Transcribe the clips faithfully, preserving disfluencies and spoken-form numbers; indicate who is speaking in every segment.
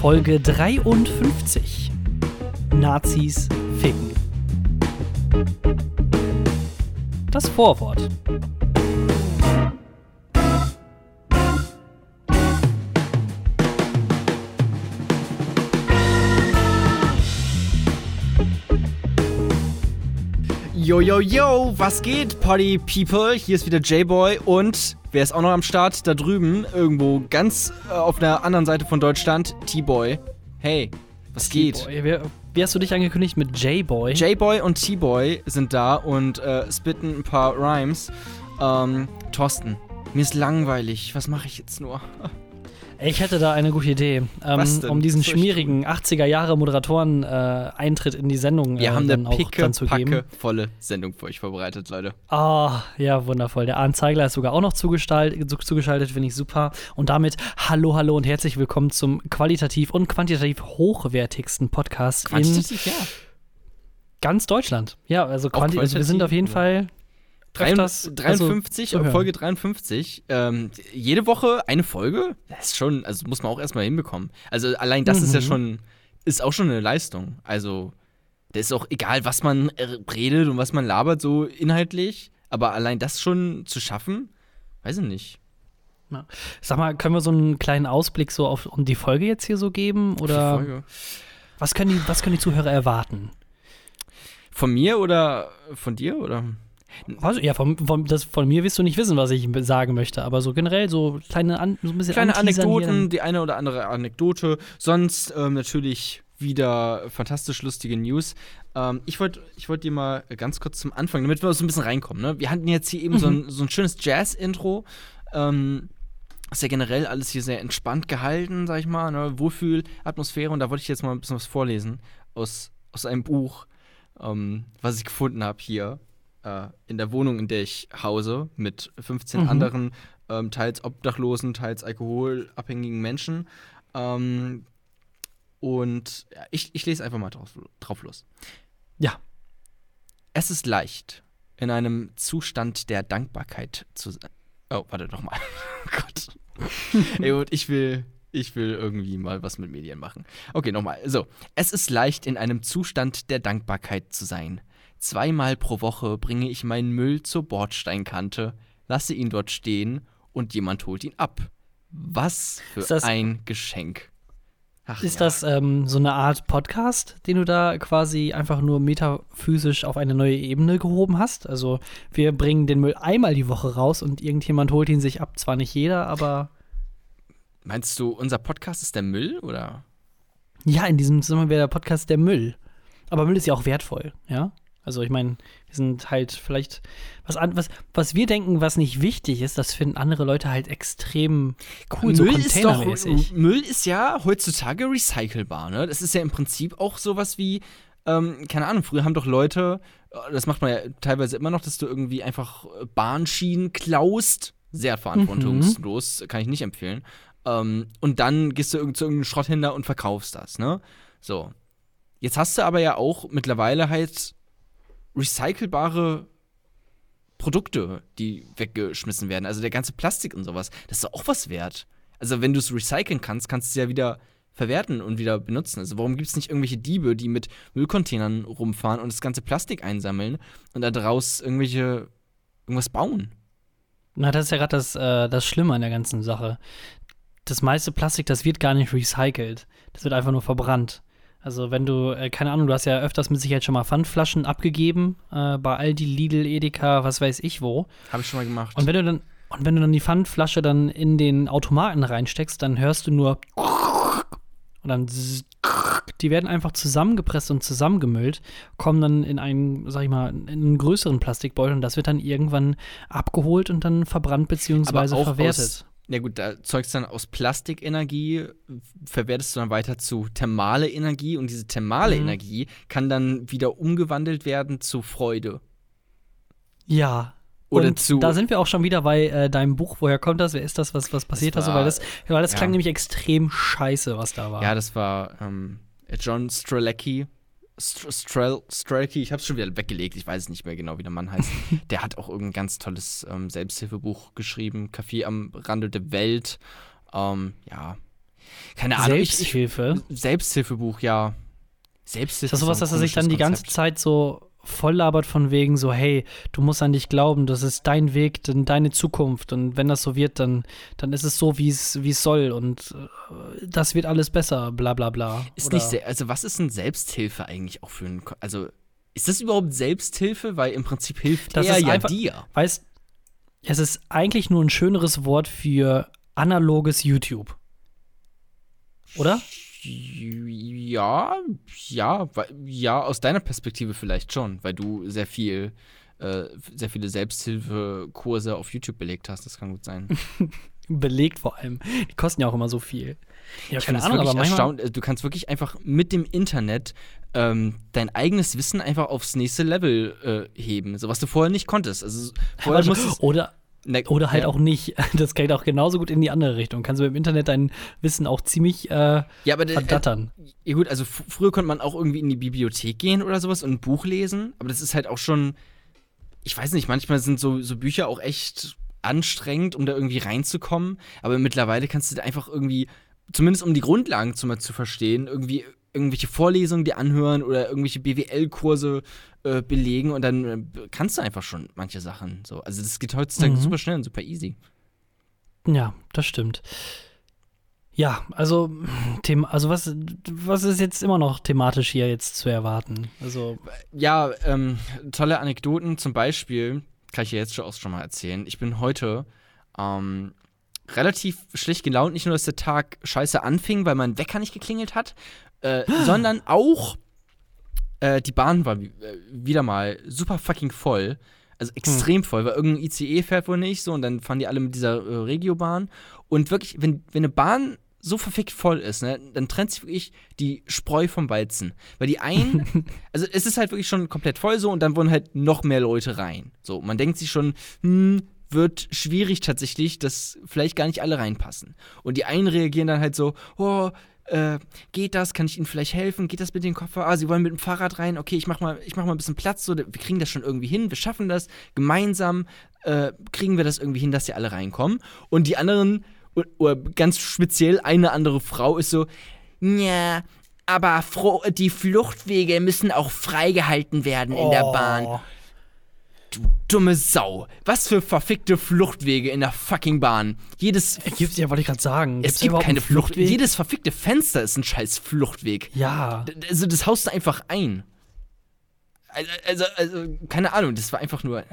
Speaker 1: Folge dreiundfünfzig. Nazis ficken. Das Vorwort.
Speaker 2: Yo, yo, yo, was geht, Party People? Hier ist wieder J-Boy und wer ist auch noch am Start? Da drüben, irgendwo ganz äh, auf der anderen Seite von Deutschland, T-Boy. Hey, was geht?
Speaker 1: Wie, wie hast du dich angekündigt mit J-Boy?
Speaker 2: J-Boy und T-Boy sind da und äh, spitten ein paar Rhymes. Ähm, Thorsten, mir ist langweilig. Was mache ich jetzt nur?
Speaker 1: Ich hätte da eine gute Idee, ähm, um diesen schmierigen achtziger-Jahre-Moderatoren-Eintritt äh, in die Sendung
Speaker 2: Wir
Speaker 1: äh,
Speaker 2: haben
Speaker 1: dann
Speaker 2: eine
Speaker 1: auch
Speaker 2: picke,
Speaker 1: dann zu geben.
Speaker 2: packe, volle Sendung für euch vorbereitet, Leute.
Speaker 1: Ah, ja, wundervoll. Der Arndt Zeigler ist sogar auch noch zugeschaltet, zugeschaltet finde ich super. Und damit hallo, hallo und herzlich willkommen zum qualitativ und quantitativ hochwertigsten Podcast
Speaker 2: Quantitativ,
Speaker 1: in
Speaker 2: ja.
Speaker 1: ganz Deutschland. Ja, also, quanti- also wir sind auf jeden
Speaker 2: ja.
Speaker 1: Fall öfters,
Speaker 2: dreiundfünfzig,
Speaker 1: also,
Speaker 2: Folge dreiundfünfzig. Ähm, jede Woche eine Folge? Das ist schon, also muss man auch erstmal hinbekommen. Also allein das
Speaker 1: mhm.
Speaker 2: ist ja schon, ist auch schon eine Leistung. Also, das ist auch egal, was man redet und was man labert, so inhaltlich. Aber allein das schon zu schaffen, weiß ich nicht.
Speaker 1: Ja. Sag mal, können wir so einen kleinen Ausblick so auf um die Folge jetzt hier so geben? Oder
Speaker 2: Die Folge.
Speaker 1: Was können die, was können die Zuhörer erwarten?
Speaker 2: Von mir oder von dir, oder?
Speaker 1: Also, ja, von, von, das, von mir wirst du nicht wissen, was ich sagen möchte, aber so generell so kleine, an, so ein bisschen
Speaker 2: Kleine Anekdoten,
Speaker 1: hier.
Speaker 2: die eine oder andere Anekdote. Sonst ähm, natürlich wieder fantastisch lustige News. Ähm, ich wollte ich wollt dir mal ganz kurz zum Anfang, damit wir so ein bisschen reinkommen. Ne? Wir hatten jetzt hier eben mhm. so, ein, so ein schönes Jazz-Intro. Ähm, ist ja generell alles hier sehr entspannt gehalten, sag ich mal. Ne? Wohlfühlatmosphäre. Und da wollte ich jetzt mal ein bisschen was vorlesen aus, aus einem Buch, ähm, was ich gefunden habe hier. In der Wohnung, in der ich hause, mit fünfzehn mhm. anderen, ähm, teils obdachlosen, teils alkoholabhängigen Menschen. Ähm, und ja, ich, ich lese einfach mal drauf, drauf los.
Speaker 1: Ja.
Speaker 2: Es ist leicht, in einem Zustand der Dankbarkeit zu sein. Oh, warte, nochmal. Oh Gott. Ey, und ich will, ich will irgendwie mal was mit Medien machen. Okay, nochmal. So. Es ist leicht, in einem Zustand der Dankbarkeit zu sein. Zweimal pro Woche bringe ich meinen Müll zur Bordsteinkante, lasse ihn dort stehen und jemand holt ihn ab. Was für
Speaker 1: das,
Speaker 2: ein Geschenk. Ach,
Speaker 1: ist
Speaker 2: ja.
Speaker 1: das ähm, so eine Art Podcast, den du da quasi einfach nur metaphysisch auf eine neue Ebene gehoben hast? Also wir bringen den Müll einmal die Woche raus und irgendjemand holt ihn sich ab. Zwar nicht jeder, aber
Speaker 2: Meinst du, unser Podcast ist der Müll, oder?
Speaker 1: Ja, in diesem Sinne wäre der Podcast der Müll. Aber Müll ist ja auch wertvoll, ja? Also ich meine, wir sind halt vielleicht, was, an, was, was wir denken, was nicht wichtig ist, das finden andere Leute halt extrem cool, so containermäßig.
Speaker 2: Ist doch, Müll ist ja heutzutage recycelbar, ne? Das ist ja im Prinzip auch sowas wie, ähm, keine Ahnung, früher haben doch Leute, das macht man ja teilweise immer noch, dass du irgendwie einfach Bahnschienen klaust, sehr verantwortungslos, mhm. kann ich nicht empfehlen. Ähm, und dann gehst du zu irgendeinem Schrotthändler und verkaufst das, ne? So. Jetzt hast du aber ja auch mittlerweile halt recycelbare Produkte, die weggeschmissen werden. Also der ganze Plastik und sowas, das ist doch auch was wert. Also wenn du es recyceln kannst, kannst du es ja wieder verwerten und wieder benutzen. Also warum gibt es nicht irgendwelche Diebe, die mit Müllcontainern rumfahren und das ganze Plastik einsammeln und da draus irgendwelche irgendwas bauen?
Speaker 1: Na, das ist ja gerade das, äh, das Schlimme an der ganzen Sache. Das meiste Plastik, das wird gar nicht recycelt. Das wird einfach nur verbrannt. Also wenn du, äh, keine Ahnung, du hast ja öfters mit Sicherheit schon mal Pfandflaschen abgegeben, äh, bei Aldi, Lidl, Edeka, was weiß ich wo.
Speaker 2: Habe ich schon mal gemacht.
Speaker 1: Und wenn du dann, und wenn du dann die Pfandflasche dann in den Automaten reinsteckst, dann hörst du nur und dann die werden einfach zusammengepresst und zusammengemüllt, kommen dann in einen, sag ich mal, in einen größeren Plastikbeutel und das wird dann irgendwann abgeholt und dann verbrannt beziehungsweise verwertet.
Speaker 2: Aus Ja gut, da erzeugst du dann aus Plastikenergie, verwertest du dann weiter zu thermale Energie und diese thermale mhm. Energie kann dann wieder umgewandelt werden zu Freude.
Speaker 1: Ja.
Speaker 2: Oder
Speaker 1: und
Speaker 2: zu
Speaker 1: da sind wir auch schon wieder bei äh, deinem Buch. Woher kommt das? Wer ist das? Was, was passiert da so? Weil das, weil das
Speaker 2: ja.
Speaker 1: klang nämlich extrem scheiße, was da war.
Speaker 2: Ja, das war ähm, John Strzelecki. Strel, Strelke, ich hab's schon wieder weggelegt, ich weiß nicht mehr genau, wie der Mann heißt. Der hat auch irgendein ganz tolles ähm, Selbsthilfebuch geschrieben, Café am Rande der Welt. Ähm, ja, Keine Ahnung.
Speaker 1: Selbsthilfe?
Speaker 2: Ich, ich, Selbsthilfebuch, ja. Selbsthilfe.
Speaker 1: Ist das sowas, dass er sich dann die ganze
Speaker 2: Konzept.
Speaker 1: Zeit so voll labert von wegen so, hey, du musst an dich glauben, das ist dein Weg, deine Zukunft und wenn das so wird, dann, dann ist es so, wie es wie es soll und äh, das wird alles besser, bla bla bla.
Speaker 2: Ist
Speaker 1: Oder
Speaker 2: nicht sehr, also was ist denn Selbsthilfe eigentlich auch für ein, Ko- also ist das überhaupt Selbsthilfe? Weil im Prinzip hilft
Speaker 1: Das
Speaker 2: er
Speaker 1: ist
Speaker 2: ja
Speaker 1: einfach-
Speaker 2: dir.
Speaker 1: Weißt, es ist eigentlich nur ein schöneres Wort für analoges YouTube. Oder?
Speaker 2: Ja, ja, weil- ja, aus deiner Perspektive vielleicht schon, weil du sehr viel, äh, sehr viele Selbsthilfekurse auf YouTube belegt hast, das kann gut sein.
Speaker 1: Belegt vor allem. Die kosten ja auch immer so viel. Ja,
Speaker 2: Ich finde es wirklich erstaunt, also du kannst wirklich einfach mit dem Internet ähm, dein eigenes Wissen einfach aufs nächste Level äh, heben, so was du vorher nicht konntest. Also vorher
Speaker 1: Also,
Speaker 2: musstest
Speaker 1: oder,
Speaker 2: ne,
Speaker 1: oder halt
Speaker 2: ja.
Speaker 1: auch nicht. Das geht auch genauso gut in die andere Richtung. Kannst du im Internet dein Wissen auch ziemlich äh,
Speaker 2: Ja, aber der-
Speaker 1: verdattern.
Speaker 2: Ja gut, also f- früher konnte man auch irgendwie in die Bibliothek gehen oder sowas und ein Buch lesen, aber das ist halt auch schon, ich weiß nicht, manchmal sind so, so Bücher auch echt anstrengend, um da irgendwie reinzukommen, aber mittlerweile kannst du da einfach irgendwie, zumindest um die Grundlagen zu, mal zu verstehen, irgendwie irgendwelche Vorlesungen dir anhören oder irgendwelche B W L-Kurse äh, belegen und dann äh, kannst du einfach schon manche Sachen so. Also das geht heutzutage
Speaker 1: Mhm.
Speaker 2: super schnell und super easy.
Speaker 1: Ja, das stimmt. Ja, also, Thema, also was, was ist jetzt immer noch thematisch hier jetzt zu erwarten? Also,
Speaker 2: Ja, ähm, tolle Anekdoten. Zum Beispiel, kann ich dir jetzt schon auch schon mal erzählen. Ich bin heute ähm, relativ schlecht gelaunt. Nicht nur, dass der Tag scheiße anfing, weil mein Wecker nicht geklingelt hat, äh, sondern auch äh, die Bahn war wie- äh, wieder mal super fucking voll. Also extrem voll, weil irgendein I C E fährt wohl nicht so und dann fahren die alle mit dieser äh, Regiobahn. Und wirklich, wenn, wenn eine Bahn so verfickt voll ist, ne, dann trennt sich wirklich die Spreu vom Weizen. Weil die einen, also es ist halt wirklich schon komplett voll so und dann wollen halt noch mehr Leute rein. So, man denkt sich schon, hm, wird schwierig tatsächlich, dass vielleicht gar nicht alle reinpassen. Und die einen reagieren dann halt so, oh, äh, geht das? Kann ich Ihnen vielleicht helfen? Geht das mit dem Koffer? Ah, Sie wollen mit dem Fahrrad rein? Okay, ich mach mal, ich mach mal ein bisschen Platz. So, wir kriegen das schon irgendwie hin. Wir schaffen das. Gemeinsam äh, kriegen wir das irgendwie hin, dass sie alle reinkommen. Und die anderen, oder, oder ganz speziell eine andere Frau ist so, ja, aber fro- die Fluchtwege müssen auch freigehalten werden in der Bahn.
Speaker 1: Oh.
Speaker 2: Du dumme Sau. Was für verfickte Fluchtwege in der fucking Bahn. Jedes
Speaker 1: Gibt's, ja, wollte ich gerade sagen.
Speaker 2: es
Speaker 1: Gibt's
Speaker 2: gibt
Speaker 1: überhaupt
Speaker 2: keine
Speaker 1: einen
Speaker 2: Flucht. Jedes verfickte Fenster ist ein scheiß Fluchtweg.
Speaker 1: Ja.
Speaker 2: D- Also das haust du einfach ein. Also, also, also keine Ahnung, das war einfach nur.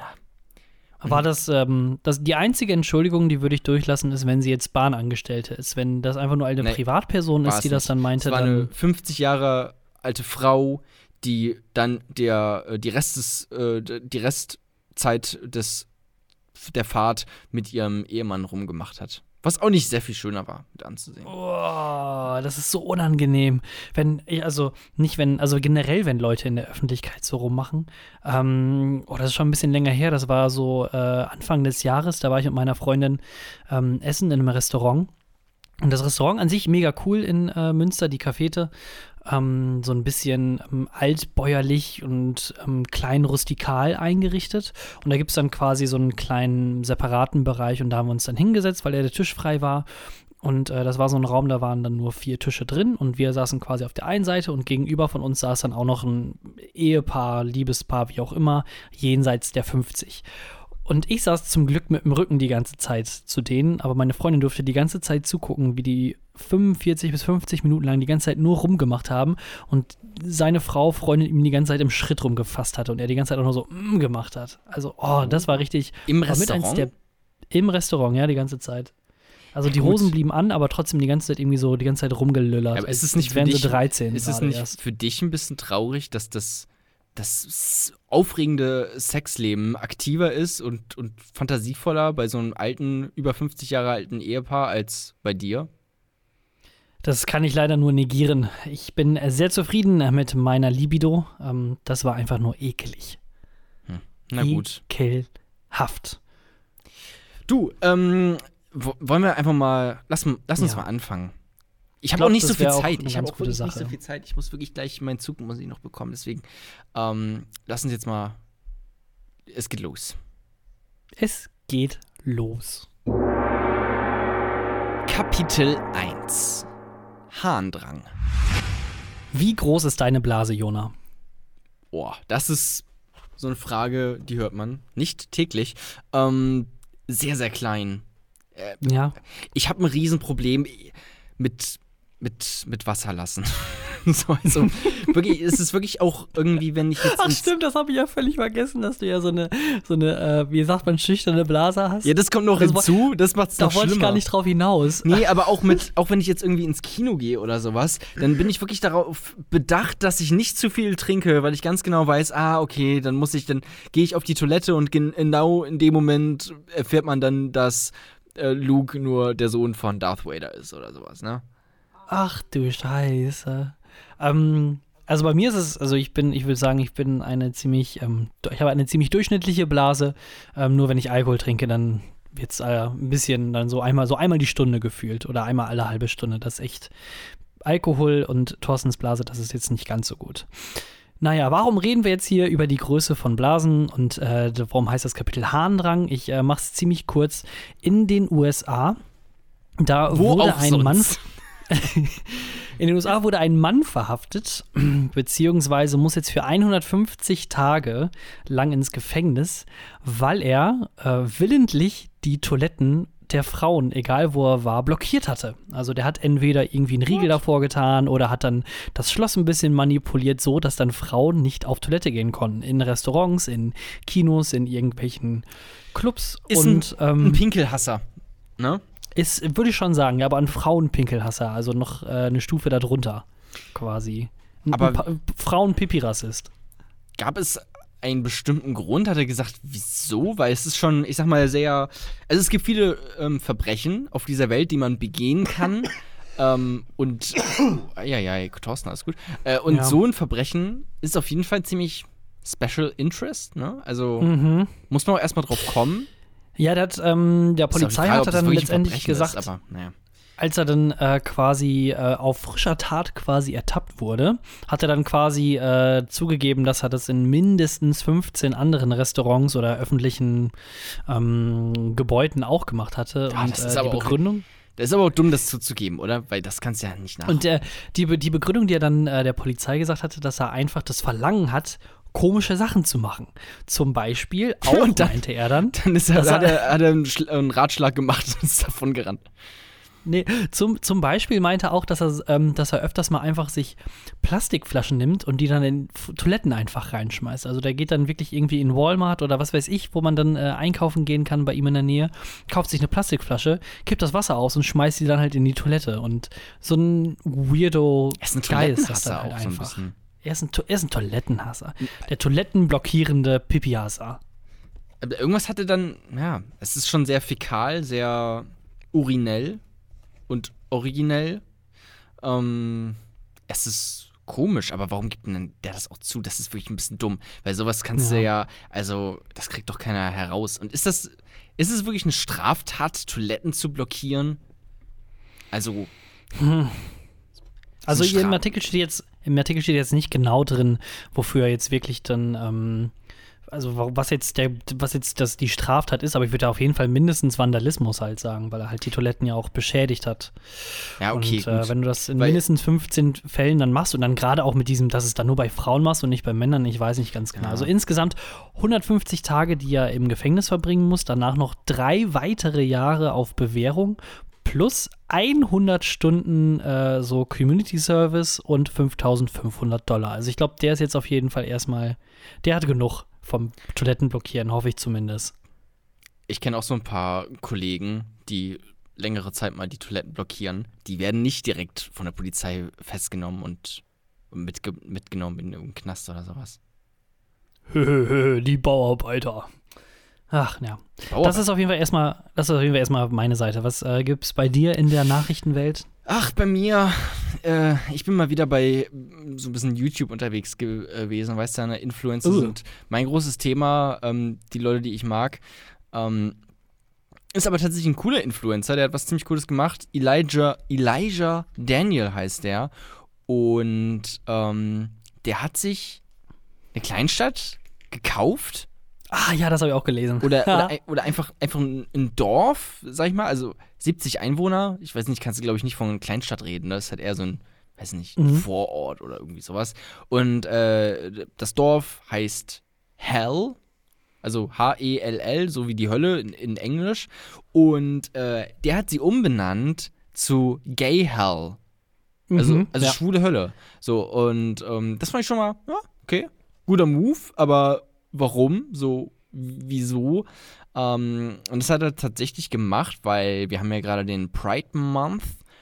Speaker 1: War das, ähm, das, die einzige Entschuldigung, die würde ich durchlassen, ist, wenn sie jetzt Bahnangestellte ist. Wenn das einfach nur eine
Speaker 2: Nee,
Speaker 1: Privatperson
Speaker 2: war
Speaker 1: ist,
Speaker 2: es
Speaker 1: die das
Speaker 2: nicht.
Speaker 1: dann meinte,
Speaker 2: Es war
Speaker 1: dann.
Speaker 2: eine fünfzig Jahre alte Frau, die dann der äh, die Rest des, äh, die Restzeit des der Fahrt mit ihrem Ehemann rumgemacht hat. Was auch nicht sehr viel schöner war, mit anzusehen.
Speaker 1: Oh, das ist so unangenehm. Wenn, also nicht wenn, also generell, wenn Leute in der Öffentlichkeit so rummachen. Ähm, oh, das ist schon ein bisschen länger her. Das war so äh, Anfang des Jahres. Da war ich mit meiner Freundin ähm, essen in einem Restaurant. Und das Restaurant an sich mega cool in äh, Münster, die Cafete. Ähm, so ein bisschen ähm, altbäuerlich und ähm, klein rustikal eingerichtet. Und da gibt es dann quasi so einen kleinen separaten Bereich und da haben wir uns dann hingesetzt, weil der Tisch frei war. Und äh, das war so ein Raum, da waren dann nur vier Tische drin und wir saßen quasi auf der einen Seite und gegenüber von uns saß dann auch noch ein Ehepaar, Liebespaar, wie auch immer, jenseits der fünfzig. Und ich saß zum Glück mit dem Rücken die ganze Zeit zu denen, aber meine Freundin durfte die ganze Zeit zugucken, wie die fünfundvierzig bis fünfzig Minuten lang die ganze Zeit nur rumgemacht haben und seine Frau, Freundin, ihm die ganze Zeit im Schritt rumgefasst hatte und er die ganze Zeit auch nur so mm gemacht hat. Also, oh, das war richtig.
Speaker 2: Im
Speaker 1: war mit
Speaker 2: Restaurant?
Speaker 1: eins der, Im Restaurant, ja, die ganze Zeit. Also die
Speaker 2: gut.
Speaker 1: Hosen blieben an, aber trotzdem die ganze Zeit irgendwie so, die ganze Zeit rumgelüllert.
Speaker 2: Aber ist
Speaker 1: als
Speaker 2: es nicht für
Speaker 1: wären
Speaker 2: dich,
Speaker 1: sie dreizehn
Speaker 2: ist es
Speaker 1: gerade
Speaker 2: nicht
Speaker 1: erst.
Speaker 2: für dich ein bisschen traurig, dass das, das aufregende Sexleben aktiver ist und, und fantasievoller bei so einem alten, über fünfzig Jahre alten Ehepaar als bei dir?
Speaker 1: Das kann ich leider nur negieren. Ich bin sehr zufrieden mit meiner Libido. Ähm, das war einfach nur ekelig.
Speaker 2: Hm. Na gut.
Speaker 1: Ekelhaft.
Speaker 2: Du, ähm, wo- wollen wir einfach mal, lass, lass uns
Speaker 1: Ja.
Speaker 2: mal anfangen. Ich habe
Speaker 1: glaub,
Speaker 2: auch nicht
Speaker 1: das
Speaker 2: so viel
Speaker 1: wär auch
Speaker 2: Zeit.
Speaker 1: eine
Speaker 2: Ich habe
Speaker 1: ganz
Speaker 2: auch
Speaker 1: gute
Speaker 2: wirklich nicht so
Speaker 1: Sache.
Speaker 2: viel Zeit. Ich muss wirklich gleich meinen Zug muss ich noch bekommen. Deswegen, ähm, lass uns jetzt mal, es geht los.
Speaker 1: Es geht los.
Speaker 2: Kapitel eins. Harndrang.
Speaker 1: Wie groß ist deine Blase, Jona?
Speaker 2: Boah, das ist so eine Frage, die hört man nicht täglich. Ähm, sehr, sehr klein. Äh,
Speaker 1: Ja.
Speaker 2: Ich habe ein Riesenproblem mit, mit, mit Wasser lassen. so, also, wirklich, es ist wirklich auch irgendwie, wenn ich jetzt.
Speaker 1: Ach
Speaker 2: ins-
Speaker 1: stimmt, das habe ich ja völlig vergessen, dass du ja so eine, so eine äh, wie sagt man, schüchterne Blase hast.
Speaker 2: Ja, das kommt noch
Speaker 1: Das wo-
Speaker 2: hinzu, das macht's
Speaker 1: da
Speaker 2: noch
Speaker 1: wollte ich
Speaker 2: schlimmer.
Speaker 1: gar nicht drauf hinaus.
Speaker 2: Nee, aber auch mit, auch wenn ich jetzt irgendwie ins Kino gehe oder sowas, dann bin ich wirklich darauf bedacht, dass ich nicht zu viel trinke, weil ich ganz genau weiß, ah, okay, dann muss ich, dann gehe ich auf die Toilette und gen- genau in dem Moment erfährt man dann, dass äh, Luke nur der Sohn von Darth Vader ist oder sowas, ne?
Speaker 1: Ach du Scheiße. Ähm, also bei mir ist es, also ich bin, ich würde sagen, ich bin eine ziemlich, ähm, ich habe eine ziemlich durchschnittliche Blase. Ähm, nur wenn ich Alkohol trinke, dann wird es äh, ein bisschen dann so einmal, so einmal die Stunde gefühlt oder einmal alle halbe Stunde. Das ist echt Alkohol und Thorstens Blase, das ist jetzt nicht ganz so gut. Naja, warum reden wir jetzt hier über die Größe von Blasen und äh, warum heißt das Kapitel Harndrang? Ich äh, mache es ziemlich kurz. In den U S A, da
Speaker 2: Wo
Speaker 1: wurde
Speaker 2: auch
Speaker 1: ein
Speaker 2: sonst.
Speaker 1: Mann In den U S A wurde ein Mann verhaftet, beziehungsweise muss jetzt für hundertfünfzig Tage lang ins Gefängnis, weil er äh, willentlich die Toiletten der Frauen, egal wo er war, blockiert hatte. Also der hat entweder irgendwie einen Riegel davor getan oder hat dann das Schloss ein bisschen manipuliert, so dass dann Frauen nicht auf Toilette gehen konnten. In Restaurants, in Kinos, in irgendwelchen Clubs.
Speaker 2: Ist
Speaker 1: und
Speaker 2: ein,
Speaker 1: ähm,
Speaker 2: ein Pinkelhasser, ne?
Speaker 1: ist, würde ich schon sagen, ja, aber ein Frauenpinkelhasser, also noch äh, eine Stufe darunter, quasi. Ein,
Speaker 2: Aber-
Speaker 1: ein Pa- Frauen-Pipi-Rassist.
Speaker 2: Gab es einen bestimmten Grund? Hat er gesagt, wieso? Weil es ist schon, ich sag mal, sehr. Also es gibt viele ähm, Verbrechen auf dieser Welt, die man begehen kann. ähm, und. Ja, ja, Thorsten, alles gut. Äh, und
Speaker 1: Ja.
Speaker 2: so ein Verbrechen ist auf jeden Fall ziemlich Special Interest, ne? Also
Speaker 1: Mhm.
Speaker 2: muss man auch erstmal drauf kommen.
Speaker 1: Ja, der, hat, ähm, der
Speaker 2: Ist auch die
Speaker 1: Polizei
Speaker 2: Frage,
Speaker 1: hat
Speaker 2: ob
Speaker 1: er
Speaker 2: das
Speaker 1: dann
Speaker 2: wirklich ein
Speaker 1: letztendlich
Speaker 2: Verbrechen
Speaker 1: gesagt,
Speaker 2: Ist, aber, naja.
Speaker 1: als er dann äh, quasi äh, auf frischer Tat quasi ertappt wurde, hat er dann quasi äh, zugegeben, dass er das in mindestens fünfzehn anderen Restaurants oder öffentlichen ähm, Gebäuden auch gemacht hatte.
Speaker 2: Ja,
Speaker 1: und
Speaker 2: das ist
Speaker 1: äh, die
Speaker 2: aber auch-
Speaker 1: Begründung.
Speaker 2: Das ist aber auch dumm, das zuzugeben, oder? Weil das kannst du ja nicht nach.
Speaker 1: Und der, die, Be- die Begründung, die er dann äh, der Polizei gesagt hatte, dass er einfach das Verlangen hat, komische Sachen zu machen. Zum Beispiel, auch
Speaker 2: Und dann-
Speaker 1: meinte er dann,
Speaker 2: dann ist er,
Speaker 1: dass
Speaker 2: hat,
Speaker 1: er-
Speaker 2: er, hat er einen, Schla- einen Ratschlag gemacht und ist davon gerannt.
Speaker 1: nee, zum, zum Beispiel meinte er auch, dass er, ähm, dass er öfters mal einfach sich Plastikflaschen nimmt und die dann in F- Toiletten einfach reinschmeißt. Also der geht dann wirklich irgendwie in Walmart oder was weiß ich, wo man dann äh, einkaufen gehen kann bei ihm in der Nähe, kauft sich eine Plastikflasche, kippt das Wasser aus und schmeißt sie dann halt in die Toilette. Und so ein weirdo
Speaker 2: Er ist ein
Speaker 1: Guy ist das
Speaker 2: Toilettenhasser
Speaker 1: dann halt
Speaker 2: auch so ein
Speaker 1: einfach.
Speaker 2: bisschen.
Speaker 1: Er ist ein, To- er ist ein Toilettenhasser. Der toilettenblockierende Pipi-Hasser.
Speaker 2: Aber irgendwas hatte dann, ja, es ist schon sehr fäkal, sehr urinell und originell. Ähm, es ist komisch, aber warum gibt denn der das auch zu? Das ist wirklich ein bisschen dumm, weil sowas kannst
Speaker 1: Ja.
Speaker 2: du ja, also das kriegt doch keiner heraus. Und ist das, ist es wirklich eine Straftat, Toiletten zu blockieren? Also,
Speaker 1: Also
Speaker 2: ein
Speaker 1: hier im
Speaker 2: Straf-
Speaker 1: Artikel steht jetzt, im Artikel steht jetzt nicht genau drin, wofür er jetzt wirklich dann, ähm, also wa- was jetzt der, was jetzt das die Straftat ist, aber ich würde auf jeden Fall mindestens Vandalismus halt sagen, weil er halt die Toiletten ja auch beschädigt hat.
Speaker 2: ja, okay,
Speaker 1: und äh,
Speaker 2: gut.
Speaker 1: wenn du das in
Speaker 2: Weil-
Speaker 1: mindestens fünfzehn Fällen dann machst und dann gerade auch mit diesem, dass es dann nur bei Frauen machst und nicht bei Männern, ich weiß nicht ganz genau.
Speaker 2: Ja.
Speaker 1: Also insgesamt hundertfünfzig Tage, die er im Gefängnis verbringen muss, danach noch drei weitere Jahre auf Bewährung plus hundert Stunden äh, so Community Service und fünftausendfünfhundert Dollar. Also ich glaube, der ist jetzt auf jeden Fall erstmal, der hat genug vom Toilettenblockieren, hoffe ich zumindest.
Speaker 2: Ich kenne auch so ein paar Kollegen, die längere Zeit mal die Toiletten blockieren. Die werden nicht direkt von der Polizei festgenommen und mitge mitgenommen in irgendeinen Knast oder sowas.
Speaker 1: Die Bauarbeiter. Ach, ja. Das ist auf jeden Fall erstmal, das ist auf jeden Fall erstmal meine Seite. Was äh, gibt's bei dir in der Nachrichtenwelt?
Speaker 2: Ach, bei mir, äh, ich bin mal wieder bei mm, so ein bisschen YouTube unterwegs ge gewesen, weißt du, eine Influencer
Speaker 1: Uh.
Speaker 2: sind mein großes Thema, ähm, die Leute, die ich mag. Ähm, ist aber tatsächlich ein cooler Influencer, der hat was ziemlich Cooles gemacht. Elijah, Elijah Daniel heißt der. Und ähm, der hat sich eine Kleinstadt gekauft.
Speaker 1: Ah, ja, das habe ich auch gelesen.
Speaker 2: Oder, oder, oder einfach, einfach ein Dorf, sag ich mal, also siebzig Einwohner. Ich weiß nicht, kannst du, glaube ich, nicht von einer Kleinstadt reden. Das ist halt eher so ein, weiß nicht, mhm. Vorort oder irgendwie sowas. Und äh, das Dorf heißt Hell, also H E L L, so wie die Hölle in, in Englisch. Und äh, der hat sie umbenannt zu Gay Hell. Also,
Speaker 1: mhm,
Speaker 2: also
Speaker 1: ja.
Speaker 2: schwule Hölle. So, und ähm, das fand ich schon mal, ja, okay, guter Move, aber warum? So, wieso? Ähm, und das hat er tatsächlich gemacht, weil wir haben ja gerade den Pride Month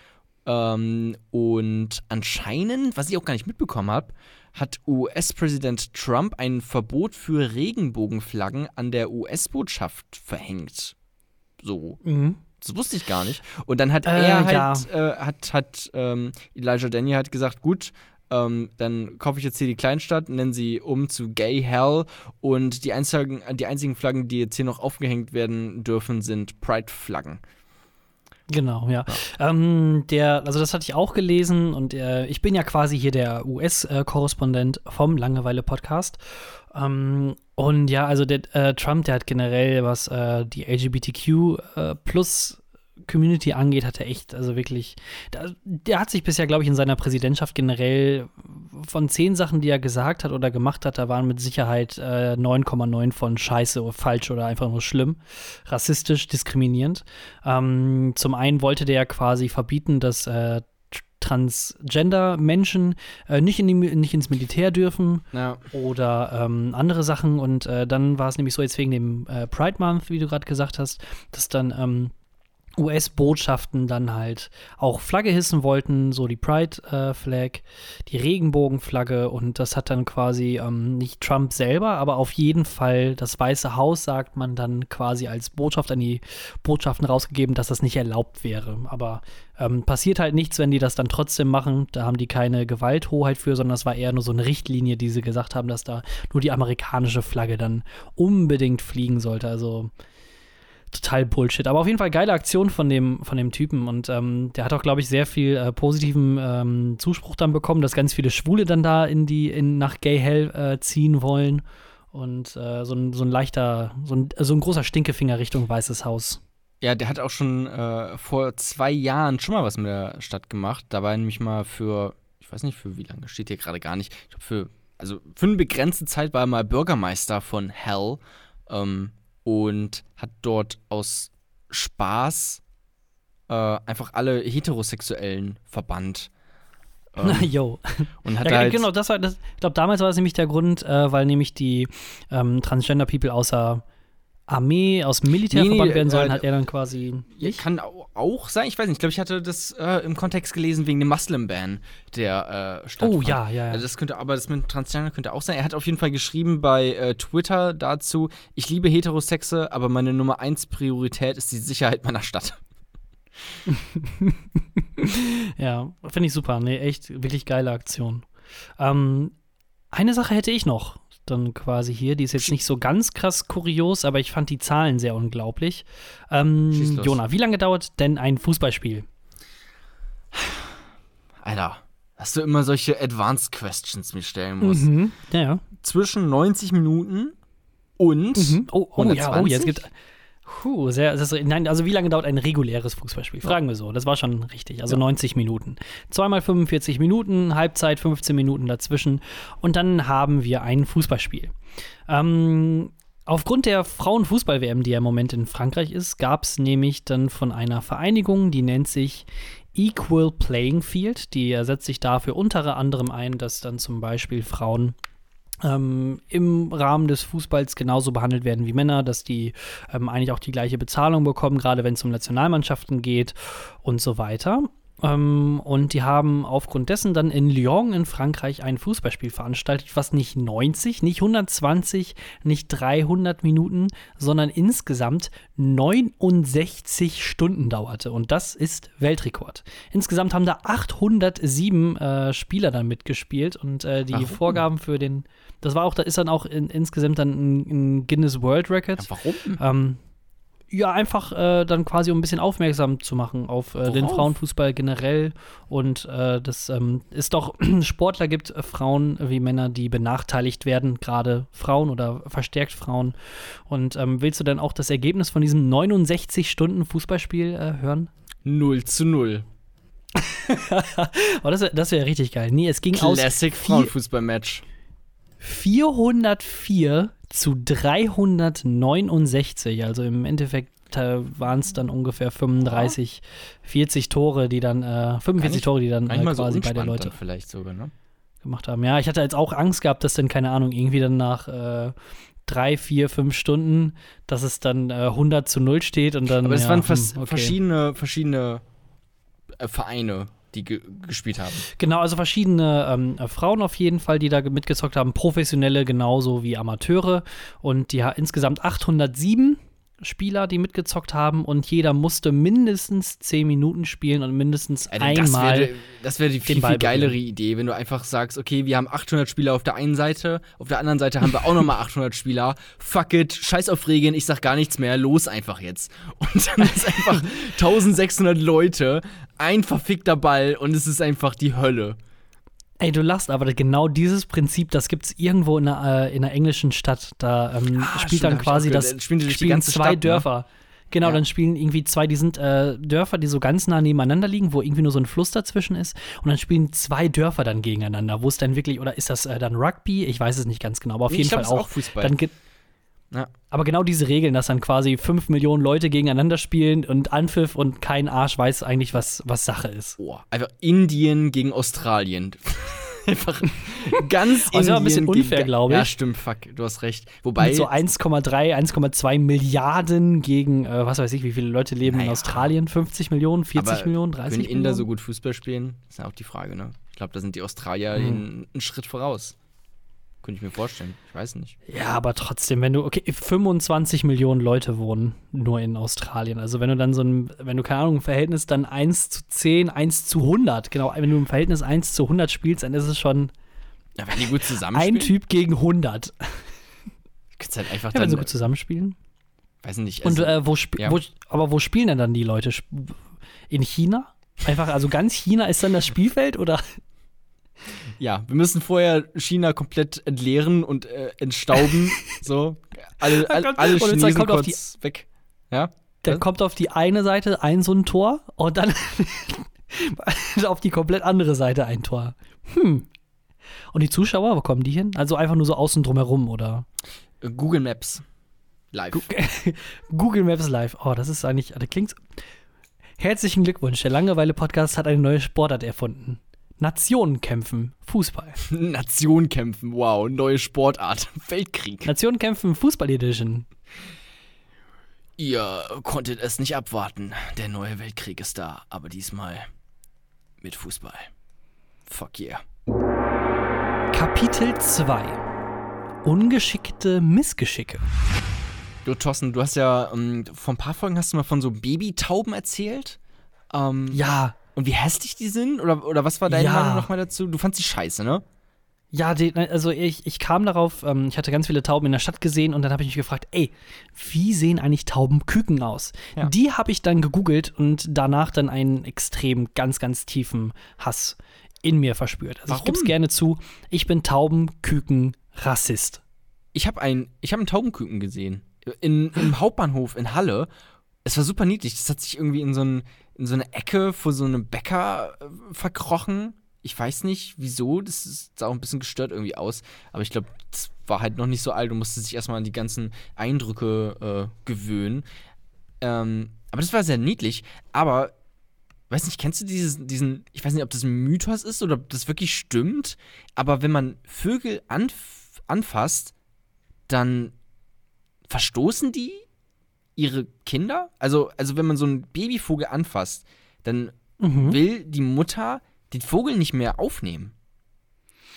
Speaker 2: ähm, und anscheinend, was ich auch gar nicht mitbekommen habe, hat U S-Präsident Trump ein Verbot für Regenbogenflaggen an der U S-Botschaft verhängt. So.
Speaker 1: Mhm.
Speaker 2: Das wusste ich gar nicht. Und dann hat
Speaker 1: äh,
Speaker 2: er halt,
Speaker 1: ja.
Speaker 2: äh, hat, hat ähm, Elijah Daniel hat gesagt, gut, ähm, dann kaufe ich jetzt hier die Kleinstadt, nenne sie um zu Gay Hell und die einzigen, die einzigen Flaggen, die jetzt hier noch aufgehängt werden dürfen, sind Pride-Flaggen.
Speaker 1: Genau, ja. ja. Ähm, der, also das hatte ich auch gelesen und äh, ich bin ja quasi hier der U S-Korrespondent vom Langeweile-Podcast. Ähm, und ja, also der äh, Trump, der hat generell, was äh, die L G B T Q äh, plus Community angeht, hat er echt, also wirklich, der, der hat sich bisher, glaube ich, in seiner Präsidentschaft generell von zehn Sachen, die er gesagt hat oder gemacht hat, da waren mit Sicherheit äh, neun Komma neun von scheiße oder falsch oder einfach nur schlimm, rassistisch, diskriminierend. Ähm, zum einen wollte der quasi verbieten, dass äh, Transgender-Menschen äh, nicht, in die, nicht ins Militär dürfen
Speaker 2: ja.
Speaker 1: oder ähm, andere Sachen. Und äh, dann war es nämlich so, jetzt wegen dem äh, Pride Month, wie du gerade gesagt hast, dass dann ähm, U S-Botschaften dann halt auch Flagge hissen wollten, so die Pride-Flag, die Regenbogenflagge und das hat dann quasi ähm, nicht Trump selber, aber auf jeden Fall das Weiße Haus, sagt man dann quasi als Botschaft an die Botschaften rausgegeben, dass das nicht erlaubt wäre. Aber ähm, passiert halt nichts, wenn die das dann trotzdem machen. Da haben die keine Gewalthoheit für, sondern das war eher nur so eine Richtlinie, die sie gesagt haben, dass da nur die amerikanische Flagge dann unbedingt fliegen sollte. Also total Bullshit. Aber auf jeden Fall geile Aktion von dem, von dem Typen. Und ähm, der hat auch, glaube ich, sehr viel äh, positiven ähm, Zuspruch dann bekommen, dass ganz viele Schwule dann da in die, in, nach Gay Hell äh, ziehen wollen. Und äh, so, ein, so ein leichter, so ein, so ein großer Stinkefinger Richtung Weißes Haus.
Speaker 2: Ja, der hat auch schon äh, vor zwei Jahren schon mal was mit der Stadt gemacht. Da war er nämlich mal für, ich weiß nicht für wie lange, steht hier gerade gar nicht. Ich glaube für, also für eine begrenzte Zeit war er mal Bürgermeister von Hell. Ähm, Und hat dort aus Spaß äh, einfach alle Heterosexuellen verbannt.
Speaker 1: Ähm, Jo.
Speaker 2: Und hat
Speaker 1: ja,
Speaker 2: halt
Speaker 1: genau, das war, das, ich glaube, damals war das nämlich der Grund, äh, weil nämlich die ähm, Transgender-People außer Armee, aus dem Militär
Speaker 2: Nee, nee,
Speaker 1: verbannt werden sollen,
Speaker 2: äh,
Speaker 1: hat er dann quasi
Speaker 2: ja,
Speaker 1: nicht.
Speaker 2: kann au- auch sein, ich weiß nicht, ich glaube, ich hatte das äh, im Kontext gelesen wegen dem Muslim-Ban, der äh, stattfand.
Speaker 1: Oh, ja, ja, ja.
Speaker 2: Also das könnte, aber das mit Transgender könnte auch sein. Er hat auf jeden Fall geschrieben bei äh, Twitter dazu, ich liebe Heterosexe, aber meine Nummer eins Priorität ist die Sicherheit meiner Stadt.
Speaker 1: Ja, finde ich super. Nee, echt, wirklich geile Aktion. Ähm, eine Sache hätte ich noch dann quasi hier, die ist jetzt nicht so ganz krass kurios, aber ich fand die Zahlen sehr unglaublich. Ähm,
Speaker 2: Schieß los.
Speaker 1: Jona, wie lange dauert denn ein Fußballspiel?
Speaker 2: Alter, dass du immer solche Advanced Questions mir stellen musst.
Speaker 1: Mhm. Ja, ja.
Speaker 2: Zwischen neunzig Minuten und
Speaker 1: Mhm. Oh, oh ja, oh, jetzt
Speaker 2: hundertzwanzig?
Speaker 1: gibt Puh, sehr, das ist, nein, also wie lange dauert ein reguläres Fußballspiel? Fragen wir so, das war schon richtig. Also
Speaker 2: Ja.
Speaker 1: neunzig Minuten. Zweimal fünfundvierzig Minuten, Halbzeit fünfzehn Minuten dazwischen und dann haben wir ein Fußballspiel. Ähm, aufgrund der Frauenfußball-W M, die ja im Moment in Frankreich ist, gab es nämlich dann von einer Vereinigung, die nennt sich Equal Playing Field. Die setzt sich dafür unter anderem ein, dass dann zum Beispiel Frauen Ähm, im Rahmen des Fußballs genauso behandelt werden wie Männer, dass die ähm, eigentlich auch die gleiche Bezahlung bekommen, gerade wenn es um Nationalmannschaften geht und so weiter. Ähm, und die haben aufgrund dessen dann in Lyon in Frankreich ein Fußballspiel veranstaltet, was nicht neunzig, nicht hundertzwanzig, nicht dreihundert Minuten, sondern insgesamt neunundsechzig Stunden dauerte. Und das ist Weltrekord. Insgesamt haben da achthundertsieben äh, Spieler dann mitgespielt und äh, die
Speaker 2: Warum?
Speaker 1: Vorgaben für den, das war auch, da ist dann auch in, insgesamt dann ein, ein Guinness World Record.
Speaker 2: Ja, warum?
Speaker 1: Ähm, Ja, einfach äh, dann quasi, um ein bisschen aufmerksam zu machen auf äh, den
Speaker 2: Worauf?
Speaker 1: Frauenfußball generell. Und äh, das ähm, ist doch, Sportler gibt, äh, Frauen wie Männer, die benachteiligt werden, gerade Frauen oder verstärkt Frauen. Und ähm, willst du dann auch das Ergebnis von diesem neunundsechzig Stunden Fußballspiel äh, hören?
Speaker 2: null zu null.
Speaker 1: Oh, das wäre das wär richtig geil. Nee, es ging aus
Speaker 2: Classic
Speaker 1: vier-
Speaker 2: Frauenfußball-Match.
Speaker 1: vierhundertvier zu dreihundertneunundsechzig. Also im Endeffekt waren es dann ungefähr fünfunddreißig, vierzig Tore, die dann, äh, fünfundvierzig
Speaker 2: nicht-
Speaker 1: Tore, die dann
Speaker 2: Gar
Speaker 1: äh,
Speaker 2: nicht mal so
Speaker 1: quasi beide
Speaker 2: unspannend
Speaker 1: Leute
Speaker 2: dann vielleicht sogar, ne?
Speaker 1: gemacht haben. Ja, ich hatte jetzt auch Angst gehabt, dass dann, keine Ahnung, irgendwie dann nach äh, drei, vier, fünf Stunden, dass es dann äh, hundert zu null steht und dann.
Speaker 2: Aber es
Speaker 1: ja,
Speaker 2: waren
Speaker 1: hm,
Speaker 2: fast
Speaker 1: okay.
Speaker 2: verschiedene, verschiedene äh, Vereine, die ge gespielt haben.
Speaker 1: Genau, also verschiedene ähm, äh, Frauen auf jeden Fall, die da ge- mitgezockt haben, professionelle genauso wie Amateure und die ha- insgesamt achthundertsieben Spieler, die mitgezockt haben und jeder musste mindestens zehn Minuten spielen und mindestens
Speaker 2: Alter, das
Speaker 1: einmal.
Speaker 2: wäre das wär die viel,
Speaker 1: Ball
Speaker 2: viel geilere
Speaker 1: berühren.
Speaker 2: Idee, wenn du einfach sagst, okay, wir haben achthundert Spieler auf der einen Seite, auf der anderen Seite haben wir auch nochmal achthundert Spieler. Fuck it, scheiß auf Regeln, ich sag gar nichts mehr, los einfach jetzt. Und dann ist einfach eintausendsechshundert Leute, ein verfickter Ball und es ist einfach die Hölle.
Speaker 1: Ey, du lachst, aber genau dieses Prinzip, das gibt's irgendwo in einer, äh, in einer englischen Stadt. Da ähm,
Speaker 2: Ah,
Speaker 1: spielt
Speaker 2: stimmt,
Speaker 1: dann
Speaker 2: hab ich
Speaker 1: quasi
Speaker 2: auch
Speaker 1: das
Speaker 2: gehört. Spielen die durch die
Speaker 1: spielen
Speaker 2: ganze
Speaker 1: zwei
Speaker 2: Stadt, ne?
Speaker 1: Dörfer. Genau,
Speaker 2: Ja.
Speaker 1: dann spielen irgendwie zwei, die sind äh, Dörfer, die so ganz nah nebeneinander liegen, wo irgendwie nur so ein Fluss dazwischen ist. Und dann spielen zwei Dörfer dann gegeneinander, wo es dann wirklich, oder ist das äh, dann Rugby? Ich weiß es nicht ganz genau, aber auf
Speaker 2: Nee,
Speaker 1: jeden
Speaker 2: ich glaub,
Speaker 1: Fall
Speaker 2: es ist
Speaker 1: auch.
Speaker 2: auch Fußball.
Speaker 1: Dann ge-
Speaker 2: Ja.
Speaker 1: aber genau diese Regeln, dass dann quasi fünf Millionen Leute gegeneinander spielen und Anpfiff und kein Arsch weiß eigentlich, was, was Sache ist.
Speaker 2: Oh, einfach Indien gegen Australien. Einfach ganz
Speaker 1: Oh, das war ein bisschen
Speaker 2: Indien
Speaker 1: unfair,
Speaker 2: gegen-
Speaker 1: glaube ich.
Speaker 2: Ja, stimmt, fuck, du hast recht. Wobei,
Speaker 1: Mit so eins Komma drei, eins Komma zwei Milliarden gegen, äh, was weiß ich, wie viele Leute leben in
Speaker 2: Naja.
Speaker 1: Australien? fünfzig Millionen, vierzig
Speaker 2: aber
Speaker 1: Millionen, dreißig
Speaker 2: können Inder
Speaker 1: Millionen?
Speaker 2: so gut Fußball spielen? Das ist ja auch die Frage, ne? Ich glaube, da sind die Australier
Speaker 1: Hm.
Speaker 2: einen, einen Schritt voraus. Könnte ich mir vorstellen. Ich weiß nicht.
Speaker 1: Ja, aber trotzdem, wenn du, okay, fünfundzwanzig Millionen Leute wohnen nur in Australien. Also wenn du dann so ein, wenn du, keine Ahnung, ein Verhältnis dann eins zu zehn, eins zu hundert, genau, wenn du im Verhältnis eins zu hundert spielst, dann ist es schon
Speaker 2: Ja, wenn die gut zusammenspielen.
Speaker 1: ein Typ gegen hundert.
Speaker 2: Du kannst halt einfach
Speaker 1: Ja, wenn
Speaker 2: dann,
Speaker 1: sie gut zusammenspielen.
Speaker 2: weiß nicht.
Speaker 1: Und
Speaker 2: Also,
Speaker 1: äh, wo, sp
Speaker 2: ja.
Speaker 1: wo, aber wo spielen denn dann die Leute? Sp- In China? Einfach, also ganz China ist dann das Spielfeld oder?
Speaker 2: ja, wir müssen vorher China komplett entleeren und äh, entstauben. so. Alle, alle, alle
Speaker 1: Und jetzt
Speaker 2: Chinesen
Speaker 1: kommt auf
Speaker 2: kurz weg. Ja?
Speaker 1: Dann
Speaker 2: Was?
Speaker 1: kommt auf die eine Seite ein so ein Tor und dann auf die komplett andere Seite ein Tor. Hm. Und die Zuschauer, wo kommen die hin? Also einfach nur so außen drumherum, oder?
Speaker 2: Google Maps. Live.
Speaker 1: Google Maps Live. Oh, das ist eigentlich, das klingt so. Herzlichen Glückwunsch, der Langeweile-Podcast hat eine neue Sportart erfunden. Nationenkämpfen, Fußball.
Speaker 2: Nation kämpfen, wow, neue Sportart. Weltkrieg.
Speaker 1: Nationenkämpfen, Fußball-Edition.
Speaker 2: Ihr konntet es nicht abwarten. Der neue Weltkrieg ist da, aber diesmal mit Fußball. Fuck yeah.
Speaker 1: Kapitel zwei. Ungeschickte Missgeschicke.
Speaker 2: Du, Thorsten, du hast ja, ähm, vor ein paar Folgen hast du mal von so Babytauben erzählt. Ähm,
Speaker 1: Ja,
Speaker 2: Und wie hässlich die sind? Oder, oder was war deine
Speaker 1: Ja.
Speaker 2: Meinung nochmal dazu? Du fandst die scheiße, ne?
Speaker 1: Ja, die, also ich, ich kam darauf, ähm, ich hatte ganz viele Tauben in der Stadt gesehen und dann habe ich mich gefragt, ey, wie sehen eigentlich Taubenküken aus?
Speaker 2: Ja.
Speaker 1: Die habe ich dann gegoogelt und danach dann einen extrem, ganz, ganz tiefen Hass in mir verspürt. Also
Speaker 2: Warum?
Speaker 1: ich gebe es gerne zu, ich bin Taubenküken-Rassist.
Speaker 2: Ich habe ein, ich hab einen Taubenküken gesehen. In, Im Hauptbahnhof in Halle. Es war super niedlich. Das hat sich irgendwie in so, ein, in so eine Ecke vor so einem Bäcker äh, verkrochen. Ich weiß nicht, wieso. Das ist, sah auch ein bisschen gestört irgendwie aus. Aber ich glaube, das war halt noch nicht so alt und musste sich erstmal an die ganzen Eindrücke äh, gewöhnen. Ähm, aber das war sehr niedlich. Aber, weiß nicht, kennst du dieses, diesen, ich weiß nicht, ob das ein Mythos ist oder ob das wirklich stimmt. Aber wenn man Vögel anf- anfasst, dann verstoßen die ihre Kinder? Also, also wenn man so einen Babyvogel anfasst, dann
Speaker 1: Mhm.
Speaker 2: will die Mutter den Vogel nicht mehr aufnehmen.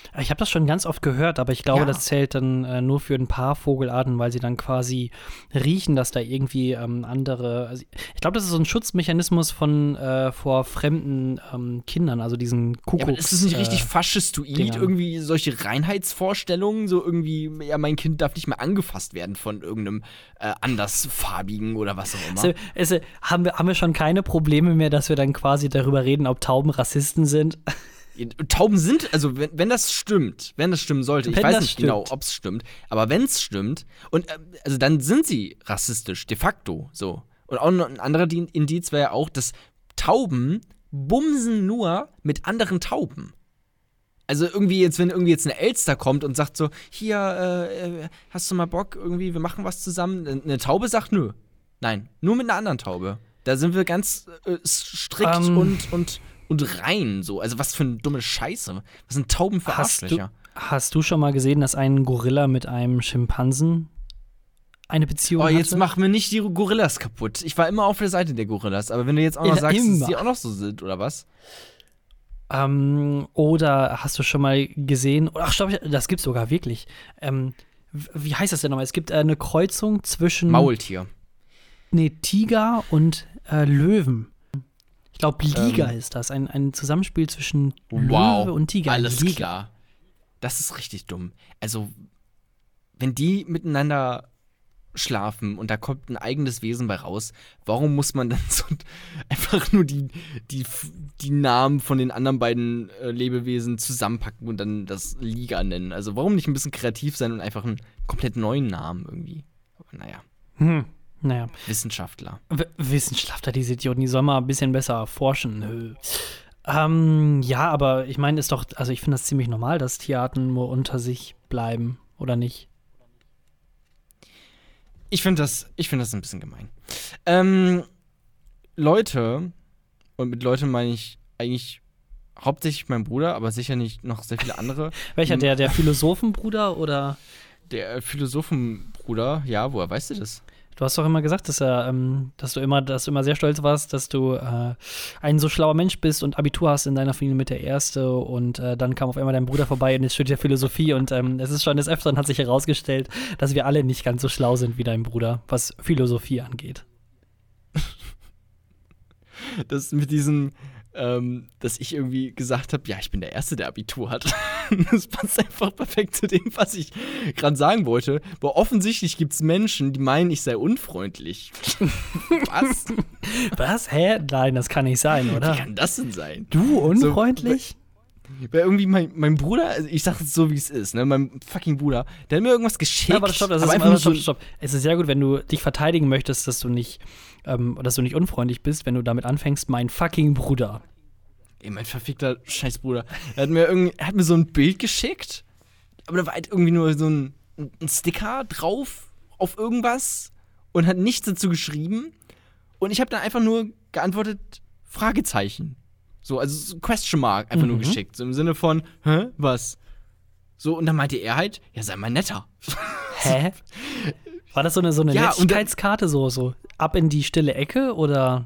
Speaker 1: Ich habe das schon ganz oft gehört, aber ich glaube,
Speaker 2: Ja.
Speaker 1: das zählt dann äh, nur für ein paar Vogelarten, weil sie dann quasi riechen, dass da irgendwie ähm, andere. Also ich glaube, das ist so ein Schutzmechanismus von äh, vor fremden ähm, Kindern, also diesen Kuckucks.
Speaker 2: Ja, aber ist es nicht richtig
Speaker 1: äh,
Speaker 2: faschistoid,
Speaker 1: Dingern.
Speaker 2: irgendwie solche Reinheitsvorstellungen, so irgendwie, ja, mein Kind darf nicht mehr angefasst werden von irgendeinem äh, andersfarbigen oder was auch immer.
Speaker 1: Also, also, haben, wir, haben wir schon keine Probleme mehr, dass wir dann quasi darüber reden, ob Tauben Rassisten sind?
Speaker 2: Tauben sind, also wenn, wenn das stimmt, wenn das stimmen sollte, ich
Speaker 1: Wenn
Speaker 2: weiß
Speaker 1: das
Speaker 2: nicht
Speaker 1: stimmt.
Speaker 2: genau, ob es stimmt, aber wenn es stimmt, und äh, also dann sind sie rassistisch, de facto, so. Und auch noch ein anderer Di- Indiz wäre ja auch, dass Tauben bumsen nur mit anderen Tauben. Also irgendwie jetzt, wenn irgendwie jetzt eine Elster kommt und sagt so, hier, äh, äh, hast du mal Bock, irgendwie, wir machen was zusammen? Eine Taube sagt, nö. Nein, nur mit einer anderen Taube. Da sind wir ganz äh, strikt
Speaker 1: Ähm.
Speaker 2: und, und, und rein so. Also was für eine dumme Scheiße. Was sind Tauben für
Speaker 1: Hast du,
Speaker 2: Arschlöcher?
Speaker 1: hast du schon mal gesehen, dass ein Gorilla mit einem Schimpansen eine Beziehung
Speaker 2: Oh,
Speaker 1: hatte?
Speaker 2: jetzt mach mir nicht die Gorillas kaputt. Ich war immer auf der Seite der Gorillas. Aber wenn du jetzt auch noch
Speaker 1: Ja,
Speaker 2: sagst, dass
Speaker 1: immer.
Speaker 2: die auch noch so sind, oder was?
Speaker 1: Ähm, oder hast du schon mal gesehen, ach stopp, das gibt's sogar wirklich. Ähm, w- wie heißt das denn nochmal? Es gibt äh, eine Kreuzung zwischen
Speaker 2: Maultier.
Speaker 1: nee, Tiger und äh, Löwen. Ich glaube, Liga
Speaker 2: Ähm.
Speaker 1: ist das. Ein, ein Zusammenspiel zwischen
Speaker 2: Wow.
Speaker 1: Löwe und Tiger.
Speaker 2: Alles
Speaker 1: Liga.
Speaker 2: klar. Das ist richtig dumm. Also, wenn die miteinander schlafen und da kommt ein eigenes Wesen bei raus, warum muss man dann so einfach nur die, die, die Namen von den anderen beiden äh, Lebewesen zusammenpacken und dann das Liga nennen? Also, warum nicht ein bisschen kreativ sein und einfach einen komplett neuen Namen irgendwie? Aber naja,
Speaker 1: Hm. Naja,
Speaker 2: Wissenschaftler.
Speaker 1: W Wissenschaftler, diese Idioten, die sollen mal ein bisschen besser forschen. Nö. Ähm, ja, aber ich meine, ist doch, also ich finde das ziemlich normal, dass Tierarten nur unter sich bleiben, oder nicht?
Speaker 2: Ich finde das, ich find das ein bisschen gemein. Ähm, Leute, und mit Leute meine ich eigentlich hauptsächlich mein Bruder, aber sicher nicht noch sehr viele andere.
Speaker 1: Welcher,
Speaker 2: Hm.
Speaker 1: der, der Philosophenbruder oder?
Speaker 2: Der Philosophenbruder, ja, woher weißt du das?
Speaker 1: Du hast doch immer gesagt, dass er, ähm, dass du immer, dass du immer sehr stolz warst, dass du äh, ein so schlauer Mensch bist und Abitur hast in deiner Familie mit der Erste und äh, dann kam auf einmal dein Bruder vorbei und jetzt studiert Philosophie und ähm, es ist schon des Öfteren hat sich herausgestellt, dass wir alle nicht ganz so schlau sind wie dein Bruder, was Philosophie angeht.
Speaker 2: Das mit diesem, ähm, dass ich irgendwie gesagt habe, ja, ich bin der Erste, der Abitur hat. Das passt einfach perfekt zu dem, was ich gerade sagen wollte. Aber offensichtlich gibt es Menschen, die meinen, ich sei unfreundlich. Was?
Speaker 1: Was? Hä? Nein, das kann nicht sein,
Speaker 2: Wie
Speaker 1: oder?
Speaker 2: kann das denn sein?
Speaker 1: Du unfreundlich?
Speaker 2: Weil irgendwie mein, mein Bruder, also ich sag es so, wie es ist, ne, mein fucking Bruder, der hat mir irgendwas geschickt.
Speaker 1: Ja, aber stopp, das ist
Speaker 2: aber
Speaker 1: immer,
Speaker 2: einfach nur
Speaker 1: stopp,
Speaker 2: so-
Speaker 1: stopp. Es ist sehr gut, wenn du dich verteidigen möchtest, dass du nicht, ähm, dass du nicht unfreundlich bist, wenn du damit anfängst, mein fucking Bruder.
Speaker 2: Ey, mein verfickter Scheißbruder. Er hat mir irgendwie, er hat mir so ein Bild geschickt, aber da war halt irgendwie nur so ein, ein Sticker drauf auf irgendwas und hat nichts dazu geschrieben. Und ich habe dann einfach nur geantwortet, Fragezeichen. So, also so Question Mark einfach nur
Speaker 1: Mhm.
Speaker 2: geschickt. So im Sinne von, hä, was? So, und dann meinte er halt, ja, sei mal netter.
Speaker 1: Hä? War das so eine, so eine
Speaker 2: Ja, und dann-
Speaker 1: Nettigkeitskarte, so, so ab in die stille Ecke oder?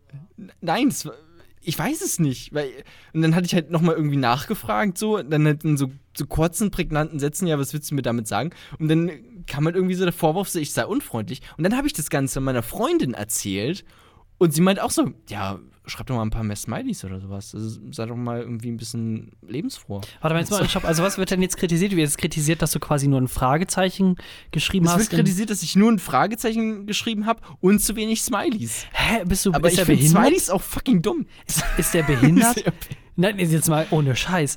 Speaker 2: Nein, das war, ich weiß es nicht. Weil, und dann hatte ich halt nochmal irgendwie nachgefragt, so, dann halt in so, so kurzen, prägnanten Sätzen, ja, was willst du mir damit sagen? Und dann kam halt irgendwie so der Vorwurf, so, ich sei unfreundlich. Und dann habe ich das Ganze meiner Freundin erzählt und sie meint auch so, ja, schreib doch mal ein paar mehr Smileys oder sowas. Also, sei doch mal irgendwie ein bisschen lebensfroh.
Speaker 1: Warte mal, jetzt mal, stopp. Also was wird denn jetzt kritisiert? Wird jetzt kritisiert, dass du quasi nur ein Fragezeichen geschrieben
Speaker 2: Es wird
Speaker 1: hast? in-
Speaker 2: kritisiert, dass ich nur ein Fragezeichen geschrieben habe und zu wenig Smileys.
Speaker 1: Hä? Bist du
Speaker 2: Aber
Speaker 1: ist
Speaker 2: ich
Speaker 1: der
Speaker 2: finde
Speaker 1: behindert?
Speaker 2: Smileys auch fucking dumm.
Speaker 1: Ist, ist der behindert? Nein, jetzt mal ohne Scheiß.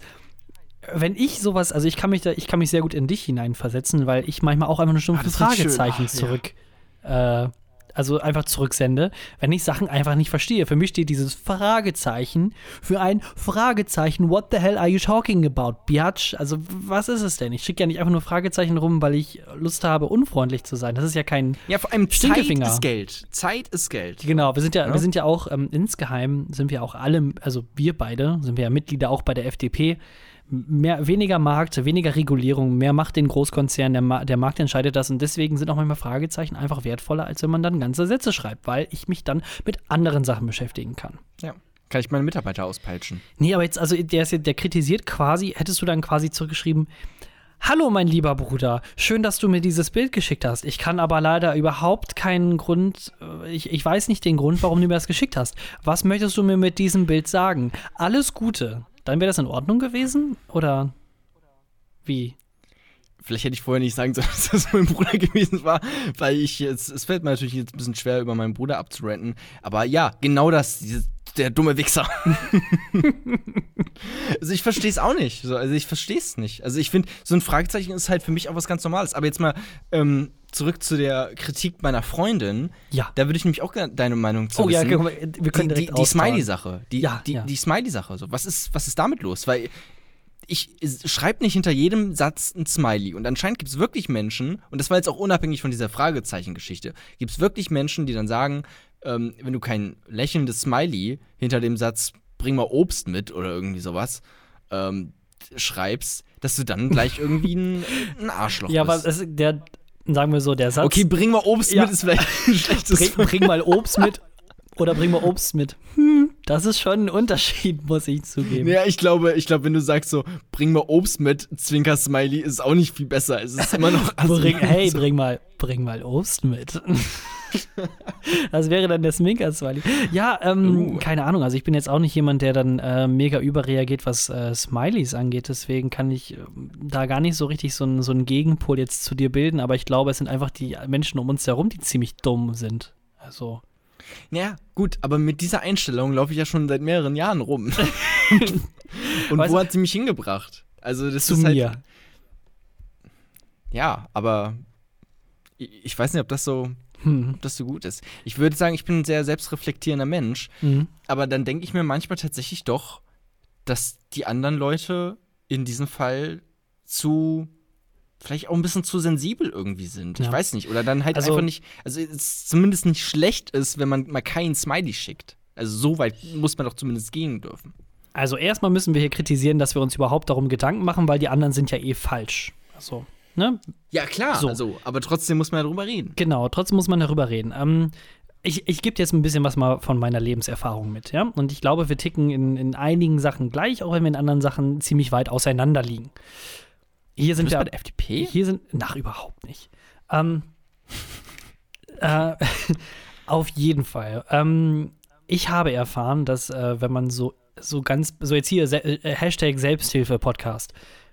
Speaker 1: Wenn ich sowas, also ich kann mich da, ich kann mich sehr gut in dich hineinversetzen, weil ich manchmal auch einfach nur
Speaker 2: Ah,
Speaker 1: stumpfe
Speaker 2: das ist schön.
Speaker 1: Fragezeichen
Speaker 2: Ach, ja.
Speaker 1: zurück, äh, also einfach zurücksende, wenn ich Sachen einfach nicht verstehe. Für mich steht dieses Fragezeichen für ein Fragezeichen. What the hell are you talking about, biatch? Also was ist es denn? Ich schicke ja nicht einfach nur Fragezeichen rum, weil ich Lust habe, unfreundlich zu sein. Das ist ja kein
Speaker 2: Ja, vor allem Zeit
Speaker 1: Stinkefinger.
Speaker 2: ist Geld. Zeit ist Geld.
Speaker 1: Genau, wir sind ja,
Speaker 2: Ja.
Speaker 1: wir sind ja auch ähm, insgeheim sind wir auch alle, also wir beide sind wir ja Mitglieder auch bei der F D P. Mehr, weniger Markt, weniger Regulierung, mehr Macht den Großkonzernen, der, Ma der Markt entscheidet das und deswegen sind auch manchmal Fragezeichen einfach wertvoller, als wenn man dann ganze Sätze schreibt, weil ich mich dann mit anderen Sachen beschäftigen kann.
Speaker 2: Ja. Kann ich meine Mitarbeiter auspeitschen.
Speaker 1: Nee, aber jetzt, also der, ist, ja- der kritisiert quasi, hättest du dann quasi zurückgeschrieben, hallo, mein lieber Bruder, schön, dass du mir dieses Bild geschickt hast. Ich kann aber leider überhaupt keinen Grund, äh, ich, ich weiß nicht den Grund, warum du mir das geschickt hast. Was möchtest du mir mit diesem Bild sagen? Alles Gute. Dann wäre das in Ordnung gewesen? Oder wie?
Speaker 2: Vielleicht hätte ich vorher nicht sagen sollen, dass das mein Bruder gewesen war, weil ich jetzt, es fällt mir natürlich jetzt ein bisschen schwer, über meinen Bruder abzuranten. Aber ja, genau das, dieses, der dumme Wichser. Also ich verstehe es auch nicht. So, also ich verstehe es nicht. Also ich finde, so ein Fragezeichen ist halt für mich auch was ganz Normales. Aber jetzt mal ähm, zurück zu der Kritik meiner Freundin.
Speaker 1: Ja.
Speaker 2: Da würde ich nämlich auch gerne deine Meinung zu
Speaker 1: Oh ja,
Speaker 2: wissen.
Speaker 1: guck mal, wir können
Speaker 2: die,
Speaker 1: direkt
Speaker 2: die, die
Speaker 1: austauschen.
Speaker 2: Smiley-Sache. Die,
Speaker 1: Ja,
Speaker 2: die,
Speaker 1: ja.
Speaker 2: die Smiley-Sache. So. Was ist, was ist damit los? Weil ich schreibe nicht hinter jedem Satz ein Smiley. Und anscheinend gibt es wirklich Menschen, und das war jetzt auch unabhängig von dieser Fragezeichen-Geschichte, gibt es wirklich Menschen, die dann sagen, ähm, wenn du kein lächelndes Smiley hinter dem Satz bring mal Obst mit oder irgendwie sowas ähm, schreibst, dass du dann gleich irgendwie ein, ein Arschloch
Speaker 1: Ja, aber
Speaker 2: bist.
Speaker 1: es, der, sagen wir so, der Satz.
Speaker 2: Okay, bring mal Obst
Speaker 1: Ja.
Speaker 2: mit ist vielleicht ein schlechtes
Speaker 1: bring, bring mal Obst mit oder bring mal Obst mit. Hm, das ist schon ein Unterschied, muss ich zugeben.
Speaker 2: Ja, ich glaube, ich glaube, wenn du sagst so, bring mal Obst mit, Zwinker-Smiley, ist auch nicht viel besser. Es ist immer noch
Speaker 1: Bring, hey,
Speaker 2: so.
Speaker 1: bring mal, bring mal Obst mit. Das wäre dann der Sminker-Smiley. Ja, ähm,
Speaker 2: Uh.
Speaker 1: keine Ahnung. Also ich bin jetzt auch nicht jemand, der dann äh, mega überreagiert, was äh, Smileys angeht. Deswegen kann ich äh, da gar nicht so richtig so einen so einen Gegenpol jetzt zu dir bilden. Aber ich glaube, es sind einfach die Menschen um uns herum, die ziemlich dumm sind. Also.
Speaker 2: Ja, gut, aber mit dieser Einstellung laufe ich ja schon seit mehreren Jahren rum. Und
Speaker 1: Weißt
Speaker 2: wo
Speaker 1: du-
Speaker 2: hat sie mich hingebracht? Also das
Speaker 1: Zu
Speaker 2: ist halt,
Speaker 1: mir.
Speaker 2: Ja, aber ich, ich weiß nicht, ob das so,
Speaker 1: Hm.
Speaker 2: ob das so gut ist. Ich würde sagen, ich bin ein sehr selbstreflektierender Mensch,
Speaker 1: Mhm.
Speaker 2: aber dann denke ich mir manchmal tatsächlich doch, dass die anderen Leute in diesem Fall zu vielleicht auch ein bisschen zu sensibel irgendwie sind.
Speaker 1: Ja.
Speaker 2: Ich weiß nicht. Oder dann halt
Speaker 1: Also-
Speaker 2: einfach nicht, also es zumindest nicht schlecht ist, wenn man mal keinen Smiley schickt. Also so weit muss man doch zumindest gehen dürfen.
Speaker 1: Also erstmal müssen wir hier kritisieren, dass wir uns überhaupt darum Gedanken machen, weil die anderen sind ja eh falsch. Also, ne?
Speaker 2: Ja, klar,
Speaker 1: So.
Speaker 2: also, aber trotzdem muss man ja drüber reden.
Speaker 1: Genau, trotzdem muss man darüber reden. Ähm, ich ich gebe dir jetzt ein bisschen was mal von meiner Lebenserfahrung mit, ja? Und ich glaube, wir ticken in, in einigen Sachen gleich, auch wenn wir in anderen Sachen ziemlich weit auseinander liegen. Hier sind
Speaker 2: bist
Speaker 1: wir.
Speaker 2: bei der F D P?
Speaker 1: Hier sind. Nach überhaupt nicht. Ähm, äh, auf jeden Fall. Ähm, ich habe erfahren, dass, äh, wenn man so, so ganz. So jetzt hier, se äh, Hashtag Selbsthilfe-Podcast.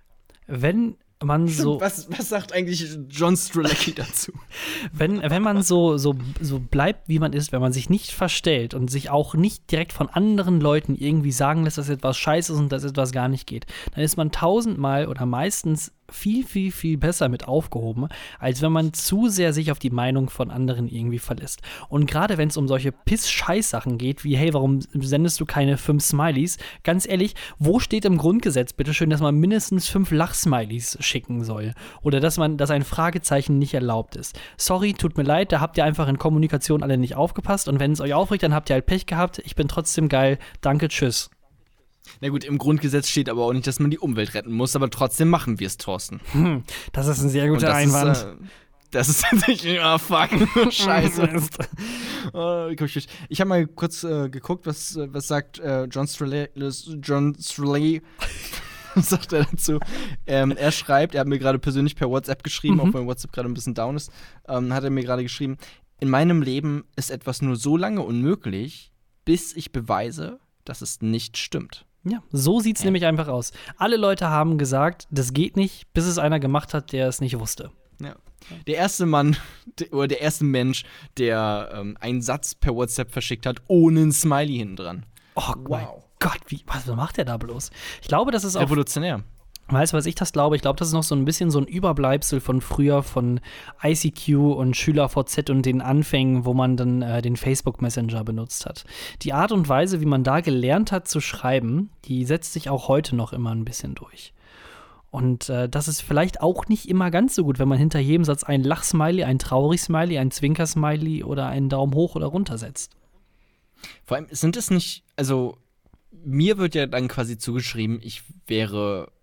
Speaker 1: Wenn man so.
Speaker 2: Was, was sagt eigentlich John Strzelecki dazu?
Speaker 1: Wenn, wenn man so, so, so bleibt, wie man ist, wenn man sich nicht verstellt und sich auch nicht direkt von anderen Leuten irgendwie sagen lässt, dass etwas scheiße ist und dass etwas gar nicht geht, dann ist man tausendmal oder meistens viel, viel, viel besser mit aufgehoben, als wenn man zu sehr sich auf die Meinung von anderen irgendwie verlässt. Und gerade wenn es um solche Piss-Scheiß-Sachen geht, wie, hey, warum sendest du keine fünf Smileys? Ganz ehrlich, wo steht im Grundgesetz, bitteschön, dass man mindestens fünf Lach-Smileys schicken soll? Oder dass man, dass ein Fragezeichen nicht erlaubt ist? Sorry, tut mir leid, da habt ihr einfach in Kommunikation alle nicht aufgepasst und wenn es euch aufregt, dann habt ihr halt Pech gehabt. Ich bin trotzdem geil. Danke, tschüss.
Speaker 2: Na gut, im Grundgesetz steht aber auch nicht, dass man die Umwelt retten muss, aber trotzdem machen wir es, Thorsten.
Speaker 1: Hm, das ist ein sehr
Speaker 2: Und
Speaker 1: guter
Speaker 2: das
Speaker 1: Einwand.
Speaker 2: Ist, äh, das ist tatsächlich, ah, fuck, scheiße. Oh, ich habe mal kurz äh, geguckt, was, äh, was sagt äh, John Strelay, John Strelay, was sagt er dazu? Ähm, er schreibt, er hat mir gerade persönlich per WhatsApp geschrieben,
Speaker 1: Mhm.
Speaker 2: auch wenn WhatsApp gerade ein bisschen down ist, ähm, hat er mir gerade geschrieben, in meinem Leben ist etwas nur so lange unmöglich, bis ich beweise, dass es nicht stimmt.
Speaker 1: Ja, so sieht's
Speaker 2: Ja.
Speaker 1: nämlich einfach aus. Alle Leute haben gesagt, das geht nicht, bis es einer gemacht hat, der es nicht wusste.
Speaker 2: Ja. Der erste Mann, der, oder der erste Mensch, der ähm, einen Satz per WhatsApp verschickt hat, ohne ein Smiley hinten dran.
Speaker 1: Oh mein Gott, wie, was macht der da bloß? Ich glaube, das ist auch,
Speaker 2: Revolutionär.
Speaker 1: weißt du, was ich das glaube? Ich glaube, das ist noch so ein bisschen so ein Überbleibsel von früher, von I C Q und SchülerVZ und den Anfängen, wo man dann äh, den Facebook Messenger benutzt hat. Die Art und Weise, wie man da gelernt hat zu schreiben, die setzt sich auch heute noch immer ein bisschen durch. Und äh, das ist vielleicht auch nicht immer ganz so gut, wenn man hinter jedem Satz ein Lachsmiley, ein Traurig-Smiley, ein Zwinker-Smiley oder einen Daumen hoch oder runter setzt.
Speaker 2: Vor allem sind es nicht, also mir wird ja dann quasi zugeschrieben, ich wäre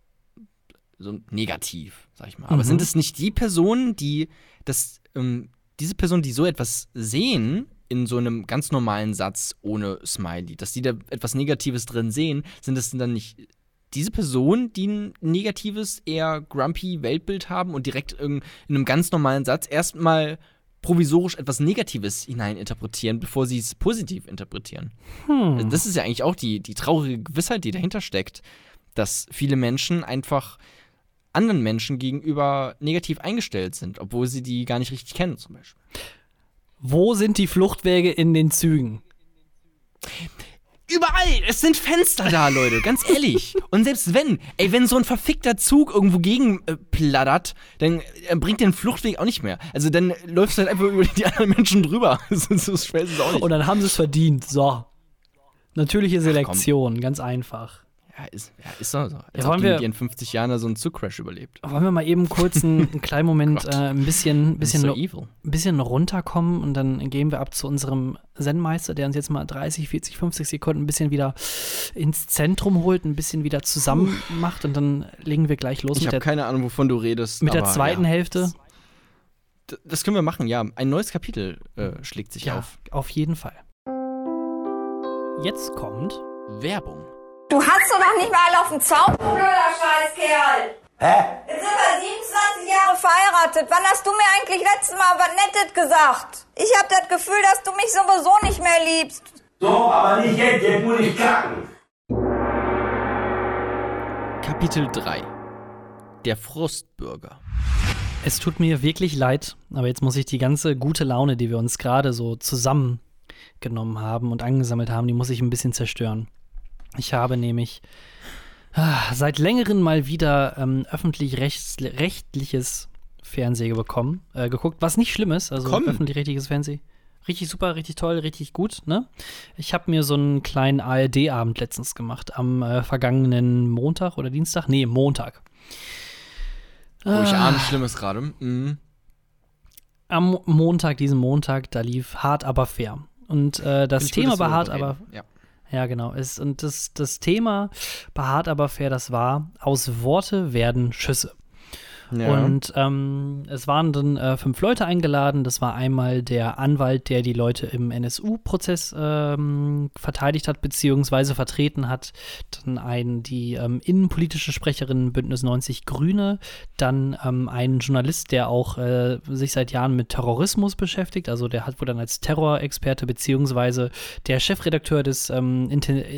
Speaker 2: so negativ, sag ich mal. Aber
Speaker 1: Mhm.
Speaker 2: sind es nicht die Personen, die das, ähm, diese Personen, die so etwas sehen, in so einem ganz normalen Satz ohne Smiley, dass die da etwas Negatives drin sehen, sind es dann nicht diese Personen, die ein negatives, eher grumpy Weltbild haben und direkt in einem ganz normalen Satz erstmal provisorisch etwas Negatives hineininterpretieren, bevor sie es positiv interpretieren.
Speaker 1: Hm.
Speaker 2: Also das ist ja eigentlich auch die, die traurige Gewissheit, die dahinter steckt, dass viele Menschen einfach anderen Menschen gegenüber negativ eingestellt sind, obwohl sie die gar nicht richtig kennen, zum Beispiel.
Speaker 1: Wo sind die Fluchtwege in den Zügen?
Speaker 2: Überall! Es sind Fenster da, Leute, ganz ehrlich. Und selbst wenn, ey, wenn so ein verfickter Zug irgendwo gegen äh, plattert, dann äh, bringt den Fluchtweg auch nicht mehr. Also dann läufst du halt einfach über die anderen Menschen drüber. so so schwer ist es auch nicht.
Speaker 1: Und dann haben sie es verdient. So. Natürliche Selektion, Ach, ganz einfach.
Speaker 2: Ja, ist, ja, ist doch so. Als
Speaker 1: ja,
Speaker 2: ob
Speaker 1: wir,
Speaker 2: die in fünfzig Jahren da so einen Zugcrash überlebt.
Speaker 1: Wollen wir mal eben kurz einen, einen kleinen Moment äh, ein bisschen, bisschen,
Speaker 2: so evil.
Speaker 1: ein bisschen runterkommen und dann gehen wir ab zu unserem Zen-Meister, der uns jetzt mal dreißig, vierzig, fünfzig Sekunden ein bisschen wieder ins Zentrum holt, ein bisschen wieder zusammen Puh. macht und dann legen wir gleich los.
Speaker 2: Ich habe keine Ahnung, wovon du redest.
Speaker 1: Mit
Speaker 2: aber,
Speaker 1: der zweiten
Speaker 2: ja.
Speaker 1: Hälfte.
Speaker 2: Das, das können wir machen, ja. Ein neues Kapitel äh, schlägt sich
Speaker 1: ja,
Speaker 2: auf.
Speaker 1: Auf jeden Fall. Jetzt kommt
Speaker 2: Werbung.
Speaker 3: Du hast doch noch nicht mal alle auf dem Zaun, du blöder Scheißkerl.
Speaker 4: Hä?
Speaker 3: Jetzt sind wir siebenundzwanzig Jahre verheiratet. Wann hast du mir eigentlich letztes Mal was Nettes gesagt? Ich hab das Gefühl, dass du mich sowieso nicht mehr liebst.
Speaker 4: So, aber nicht jetzt, jetzt muss ich kacken.
Speaker 2: Kapitel drei. Der Frustbürger.
Speaker 1: Es tut mir wirklich leid, aber jetzt muss ich die ganze gute Laune, die wir uns gerade so zusammengenommen haben und angesammelt haben, die muss ich ein bisschen zerstören. Ich habe nämlich ah, seit längerem mal wieder ähm, öffentlich-rechtliches Fernsehen bekommen, äh, geguckt, was nicht schlimm ist, also öffentlich-rechtliches Fernsehen. Richtig super, richtig toll, richtig gut, ne? Ich habe mir so einen kleinen A R D-Abend letztens gemacht, am äh, vergangenen Montag oder Dienstag? Nee, Montag.
Speaker 2: Oh, ich ahne Schlimmes gerade. Mhm.
Speaker 1: Am Montag, diesen Montag, da lief Hart aber fair. Und äh, das Thema bei Hart aber
Speaker 2: ja.
Speaker 1: Ja, genau. Ist, und das, das Thema bei Hart aber fair, das war, aus Worte werden Schüsse. Ja. Und ähm, es waren dann äh, fünf Leute eingeladen. Das war einmal der Anwalt, der die Leute im N S U-Prozess ähm, verteidigt hat, beziehungsweise vertreten hat. Dann ein, die ähm, innenpolitische Sprecherin Bündnis neunzig Grüne. Dann ähm, ein Journalist, der auch äh, sich seit Jahren mit Terrorismus beschäftigt. Also der hat wohl dann als Terrorexperte, beziehungsweise der Chefredakteur des ähm,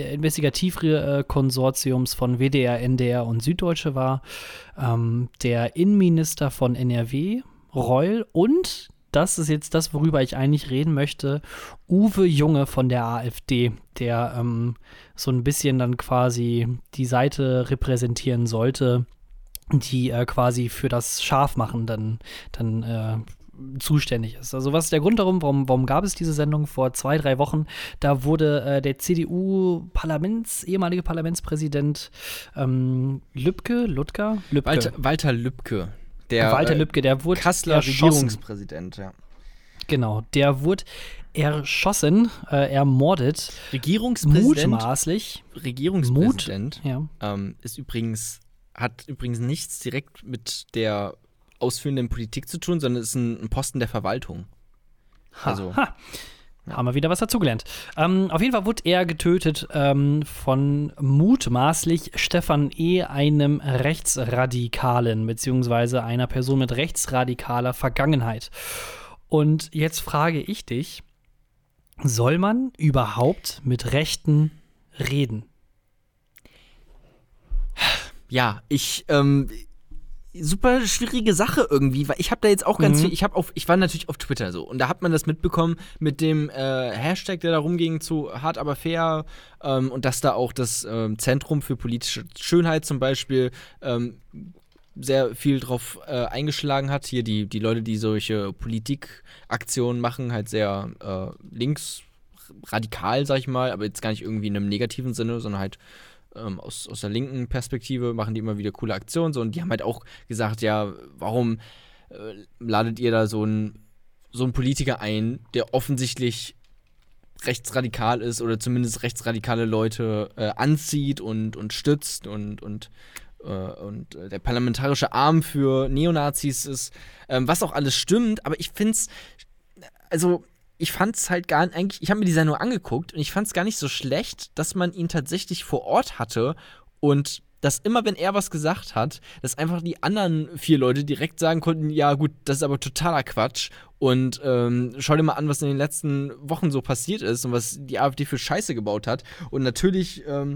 Speaker 1: Investigativkonsortiums von W D R, N D R und Süddeutsche war. Ähm, der Innenminister von N R W, Reul, und, das ist jetzt das, worüber ich eigentlich reden möchte, Uwe Junge von der AfD, der ähm, so ein bisschen dann quasi die Seite repräsentieren sollte, die äh, quasi für das Scharfmachen dann, dann äh, zuständig ist. Also was ist der Grund darum, warum, warum gab es diese Sendung vor zwei, drei Wochen? Da wurde äh, der C D U-Parlaments, ehemalige Parlamentspräsident ähm, Lübke, Ludger? Lübke.
Speaker 2: Walter, Walter Lübke. Der,
Speaker 1: Walter Lübke, der wurde
Speaker 2: Kasseler Regierungspräsident, ja.
Speaker 1: Genau, der wurde erschossen, äh, ermordet.
Speaker 2: Regierungspräsident?
Speaker 1: Mutmaßlich.
Speaker 2: Regierungspräsident
Speaker 1: Mut, ja.
Speaker 2: ähm, ist übrigens, hat übrigens nichts direkt mit der ausführenden Politik zu tun, sondern ist ein, ein Posten der Verwaltung. Also,
Speaker 1: ha, ha. Ja. Haben wir wieder was dazugelernt. Ähm, auf jeden Fall wurde er getötet ähm, von mutmaßlich Stefan E., einem Rechtsradikalen, beziehungsweise einer Person mit rechtsradikaler Vergangenheit. Und jetzt frage ich dich, soll man überhaupt mit Rechten reden?
Speaker 2: Ja, ich, ähm, super schwierige Sache irgendwie, weil ich habe da jetzt auch ganz
Speaker 1: mhm.
Speaker 2: viel, ich habe auf, ich war natürlich auf Twitter so und da hat man das mitbekommen mit dem äh, Hashtag, der da rumging zu Hart aber fair ähm, und dass da auch das ähm, Zentrum für politische Schönheit zum Beispiel ähm, sehr viel drauf äh, eingeschlagen hat. Hier die, die Leute, die solche Politikaktionen machen, halt sehr äh, linksradikal, sag ich mal, aber jetzt gar nicht irgendwie in einem negativen Sinne, sondern halt Ähm, aus, aus der linken Perspektive machen die immer wieder coole Aktionen so, und die haben halt auch gesagt, ja, warum äh, ladet ihr da so einen so einen Politiker ein, der offensichtlich rechtsradikal ist oder zumindest rechtsradikale Leute äh, anzieht und, und stützt und, und, äh, und äh, der parlamentarische Arm für Neonazis ist, ähm, was auch alles stimmt, aber ich find's, also ich fand es halt gar eigentlich, ich habe mir die Sendung angeguckt und ich fand es gar nicht so schlecht, dass man ihn tatsächlich vor Ort hatte und dass immer, wenn er was gesagt hat, dass einfach die anderen vier Leute direkt sagen konnten, ja gut, das ist aber totaler Quatsch und ähm, schau dir mal an, was in den letzten Wochen so passiert ist und was die AfD für Scheiße gebaut hat und natürlich ähm,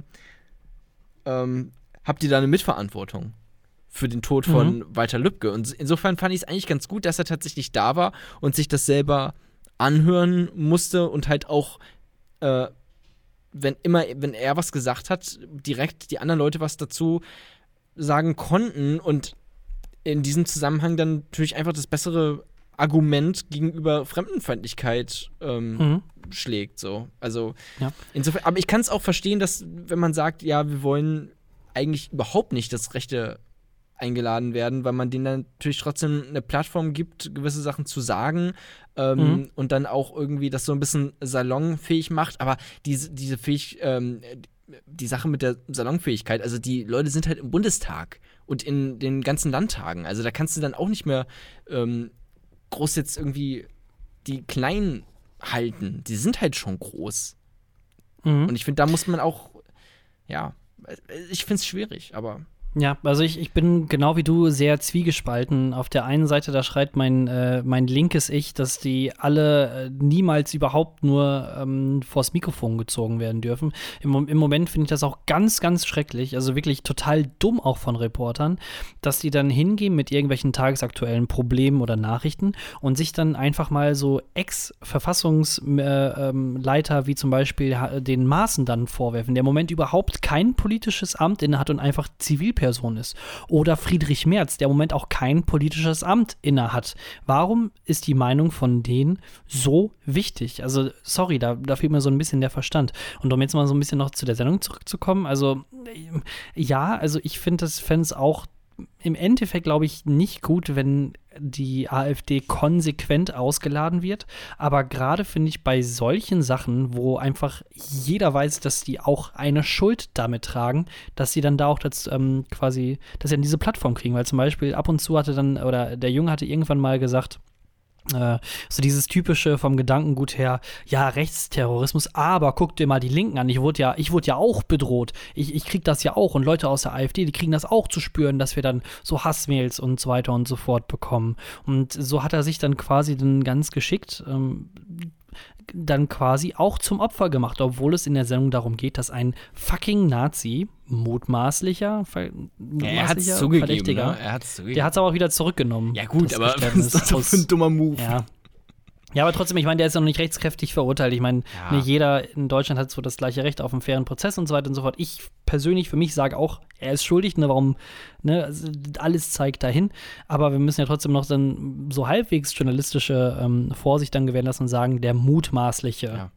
Speaker 2: ähm, habt ihr da eine Mitverantwortung für den Tod von mhm. Walter Lübcke. Und insofern fand ich es eigentlich ganz gut, dass er tatsächlich da war und sich das selber anhören musste und halt auch äh, wenn immer, wenn er was gesagt hat, direkt die anderen Leute was dazu sagen konnten und in diesem Zusammenhang dann natürlich einfach das bessere Argument gegenüber Fremdenfeindlichkeit ähm, mhm. schlägt. So. Also
Speaker 1: ja.
Speaker 2: insofern, aber ich kann es auch verstehen, dass, wenn man sagt, ja, wir wollen eigentlich überhaupt nicht das Rechte eingeladen werden, weil man denen dann natürlich trotzdem eine Plattform gibt, gewisse Sachen zu sagen ähm, mhm. und dann auch irgendwie das so ein bisschen salonfähig macht, aber diese, diese fähig, ähm, die Sache mit der Salonfähigkeit, also die Leute sind halt im Bundestag und in den ganzen Landtagen, also da kannst du dann auch nicht mehr ähm, groß jetzt irgendwie die klein halten, die sind halt schon groß. Mhm. Und ich finde, da muss man auch, ja, ich finde es schwierig, aber
Speaker 1: ja, also ich, ich bin genau wie du sehr zwiegespalten. Auf der einen Seite, da schreit mein, äh, mein linkes Ich, dass die alle äh, niemals überhaupt nur ähm, vors Mikrofon gezogen werden dürfen. Im, im Moment finde ich das auch ganz, ganz schrecklich, also wirklich total dumm auch von Reportern, dass die dann hingehen mit irgendwelchen tagesaktuellen Problemen oder Nachrichten und sich dann einfach mal so Ex-Verfassungsleiter äh, ähm, wie zum Beispiel den Maaßen dann vorwerfen, der im Moment überhaupt kein politisches Amt innehat und einfach Zivilperson ist. Oder Friedrich Merz, der im Moment auch kein politisches Amt innehat. Warum ist die Meinung von denen so wichtig? Also, sorry, da, da fehlt mir so ein bisschen der Verstand. Und um jetzt mal so ein bisschen noch zu der Sendung zurückzukommen, also, ja, also ich finde es fände es auch im Endeffekt, glaube ich, nicht gut, wenn die AfD konsequent ausgeladen wird. Aber gerade finde ich bei solchen Sachen, wo einfach jeder weiß, dass die auch eine Schuld damit tragen, dass sie dann da auch das, ähm, quasi, dass sie dann diese Plattform kriegen. Weil zum Beispiel ab und zu hatte dann, oder der Junge hatte irgendwann mal gesagt, Äh, so dieses typische vom Gedankengut her, ja, Rechtsterrorismus, aber guck dir mal die Linken an, ich wurde ja, ich wurde ja auch bedroht, ich, ich krieg das ja auch und Leute aus der AfD, die kriegen das auch zu spüren, dass wir dann so Hassmails und so weiter und so fort bekommen. Und so hat er sich dann quasi dann ganz geschickt ähm, dann quasi auch zum Opfer gemacht, obwohl es in der Sendung darum geht, dass ein fucking Nazi, mutmaßlicher, ver- mutmaßlicher
Speaker 2: ja, er hat's zugegeben,
Speaker 1: Verdächtiger,
Speaker 2: ne? Er hat's zugegeben.
Speaker 1: Der hat es aber auch wieder zurückgenommen.
Speaker 2: Ja gut, aber was ist das doch für ein dummer Move?
Speaker 1: Ja. Ja, aber trotzdem, ich meine, der ist ja noch nicht rechtskräftig verurteilt. Ich meine,
Speaker 2: Ja.
Speaker 1: nicht jeder in Deutschland hat so das gleiche Recht auf einen fairen Prozess und so weiter und so fort. Ich persönlich für mich sage auch, er ist schuldig, ne, warum, ne, also alles zeigt dahin. Aber wir müssen ja trotzdem noch dann so halbwegs journalistische ähm, Vorsicht dann gewähren lassen und sagen, der mutmaßliche
Speaker 2: Ja.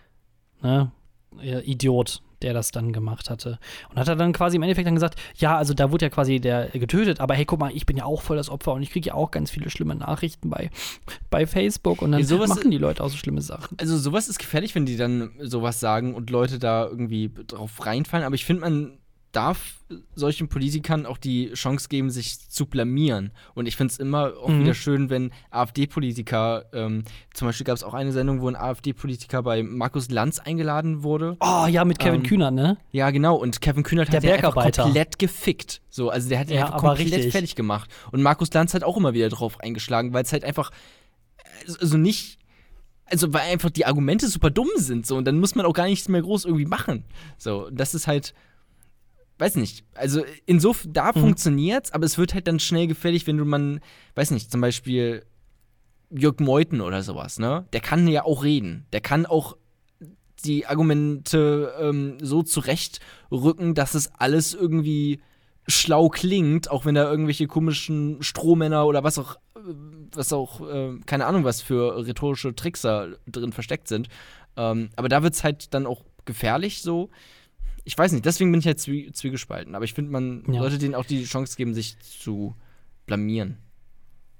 Speaker 1: ne, äh, Idiot, der das dann gemacht hatte. Und hat er dann quasi im Endeffekt dann gesagt, ja, also da wurde ja quasi der getötet, aber hey, guck mal, ich bin ja auch voll das Opfer und ich kriege ja auch ganz viele schlimme Nachrichten bei, bei Facebook und dann
Speaker 2: Ja, sowas-
Speaker 1: machen die Leute auch so schlimme Sachen.
Speaker 2: Also sowas ist gefährlich, wenn die dann sowas sagen und Leute da irgendwie drauf reinfallen. Aber ich finde, man darf solchen Politikern auch die Chance geben, sich zu blamieren. Und ich finde es immer auch
Speaker 1: Mhm.
Speaker 2: wieder schön, wenn AfD-Politiker, ähm, zum Beispiel gab es auch eine Sendung, wo ein AfD-Politiker bei Markus Lanz eingeladen wurde.
Speaker 1: Oh ja, mit Kevin
Speaker 2: Ähm,
Speaker 1: Kühnert, ne?
Speaker 2: Ja, genau. Und Kevin Kühnert
Speaker 1: Der
Speaker 2: hat ihn einfach
Speaker 1: Bergarbeiter.
Speaker 2: komplett gefickt. So, also der hat ihn
Speaker 1: Ja,
Speaker 2: einfach
Speaker 1: aber
Speaker 2: komplett
Speaker 1: richtig.
Speaker 2: fertig gemacht. Und Markus Lanz hat auch immer wieder drauf eingeschlagen, weil es halt einfach, also nicht, also weil einfach die Argumente super dumm sind. So, und dann muss man auch gar nichts mehr groß irgendwie machen. So, das ist halt, weiß nicht, also insofern, da
Speaker 1: Mhm.
Speaker 2: funktioniert's, aber es wird halt dann schnell gefährlich, wenn du man, weiß nicht, zum Beispiel Jörg Meuthen oder sowas, ne? Der kann ja auch reden. Der kann auch die Argumente ähm, so zurechtrücken, dass es alles irgendwie schlau klingt, auch wenn da irgendwelche komischen Strohmänner oder was auch, äh, was auch, äh, keine Ahnung, was für rhetorische Tricks da drin versteckt sind. Ähm, aber da wird's halt dann auch gefährlich so. Ich weiß nicht, deswegen bin ich halt zwie zwiegespalten. Aber ich finde, man
Speaker 1: Ja.
Speaker 2: sollte denen auch die Chance geben, sich zu blamieren.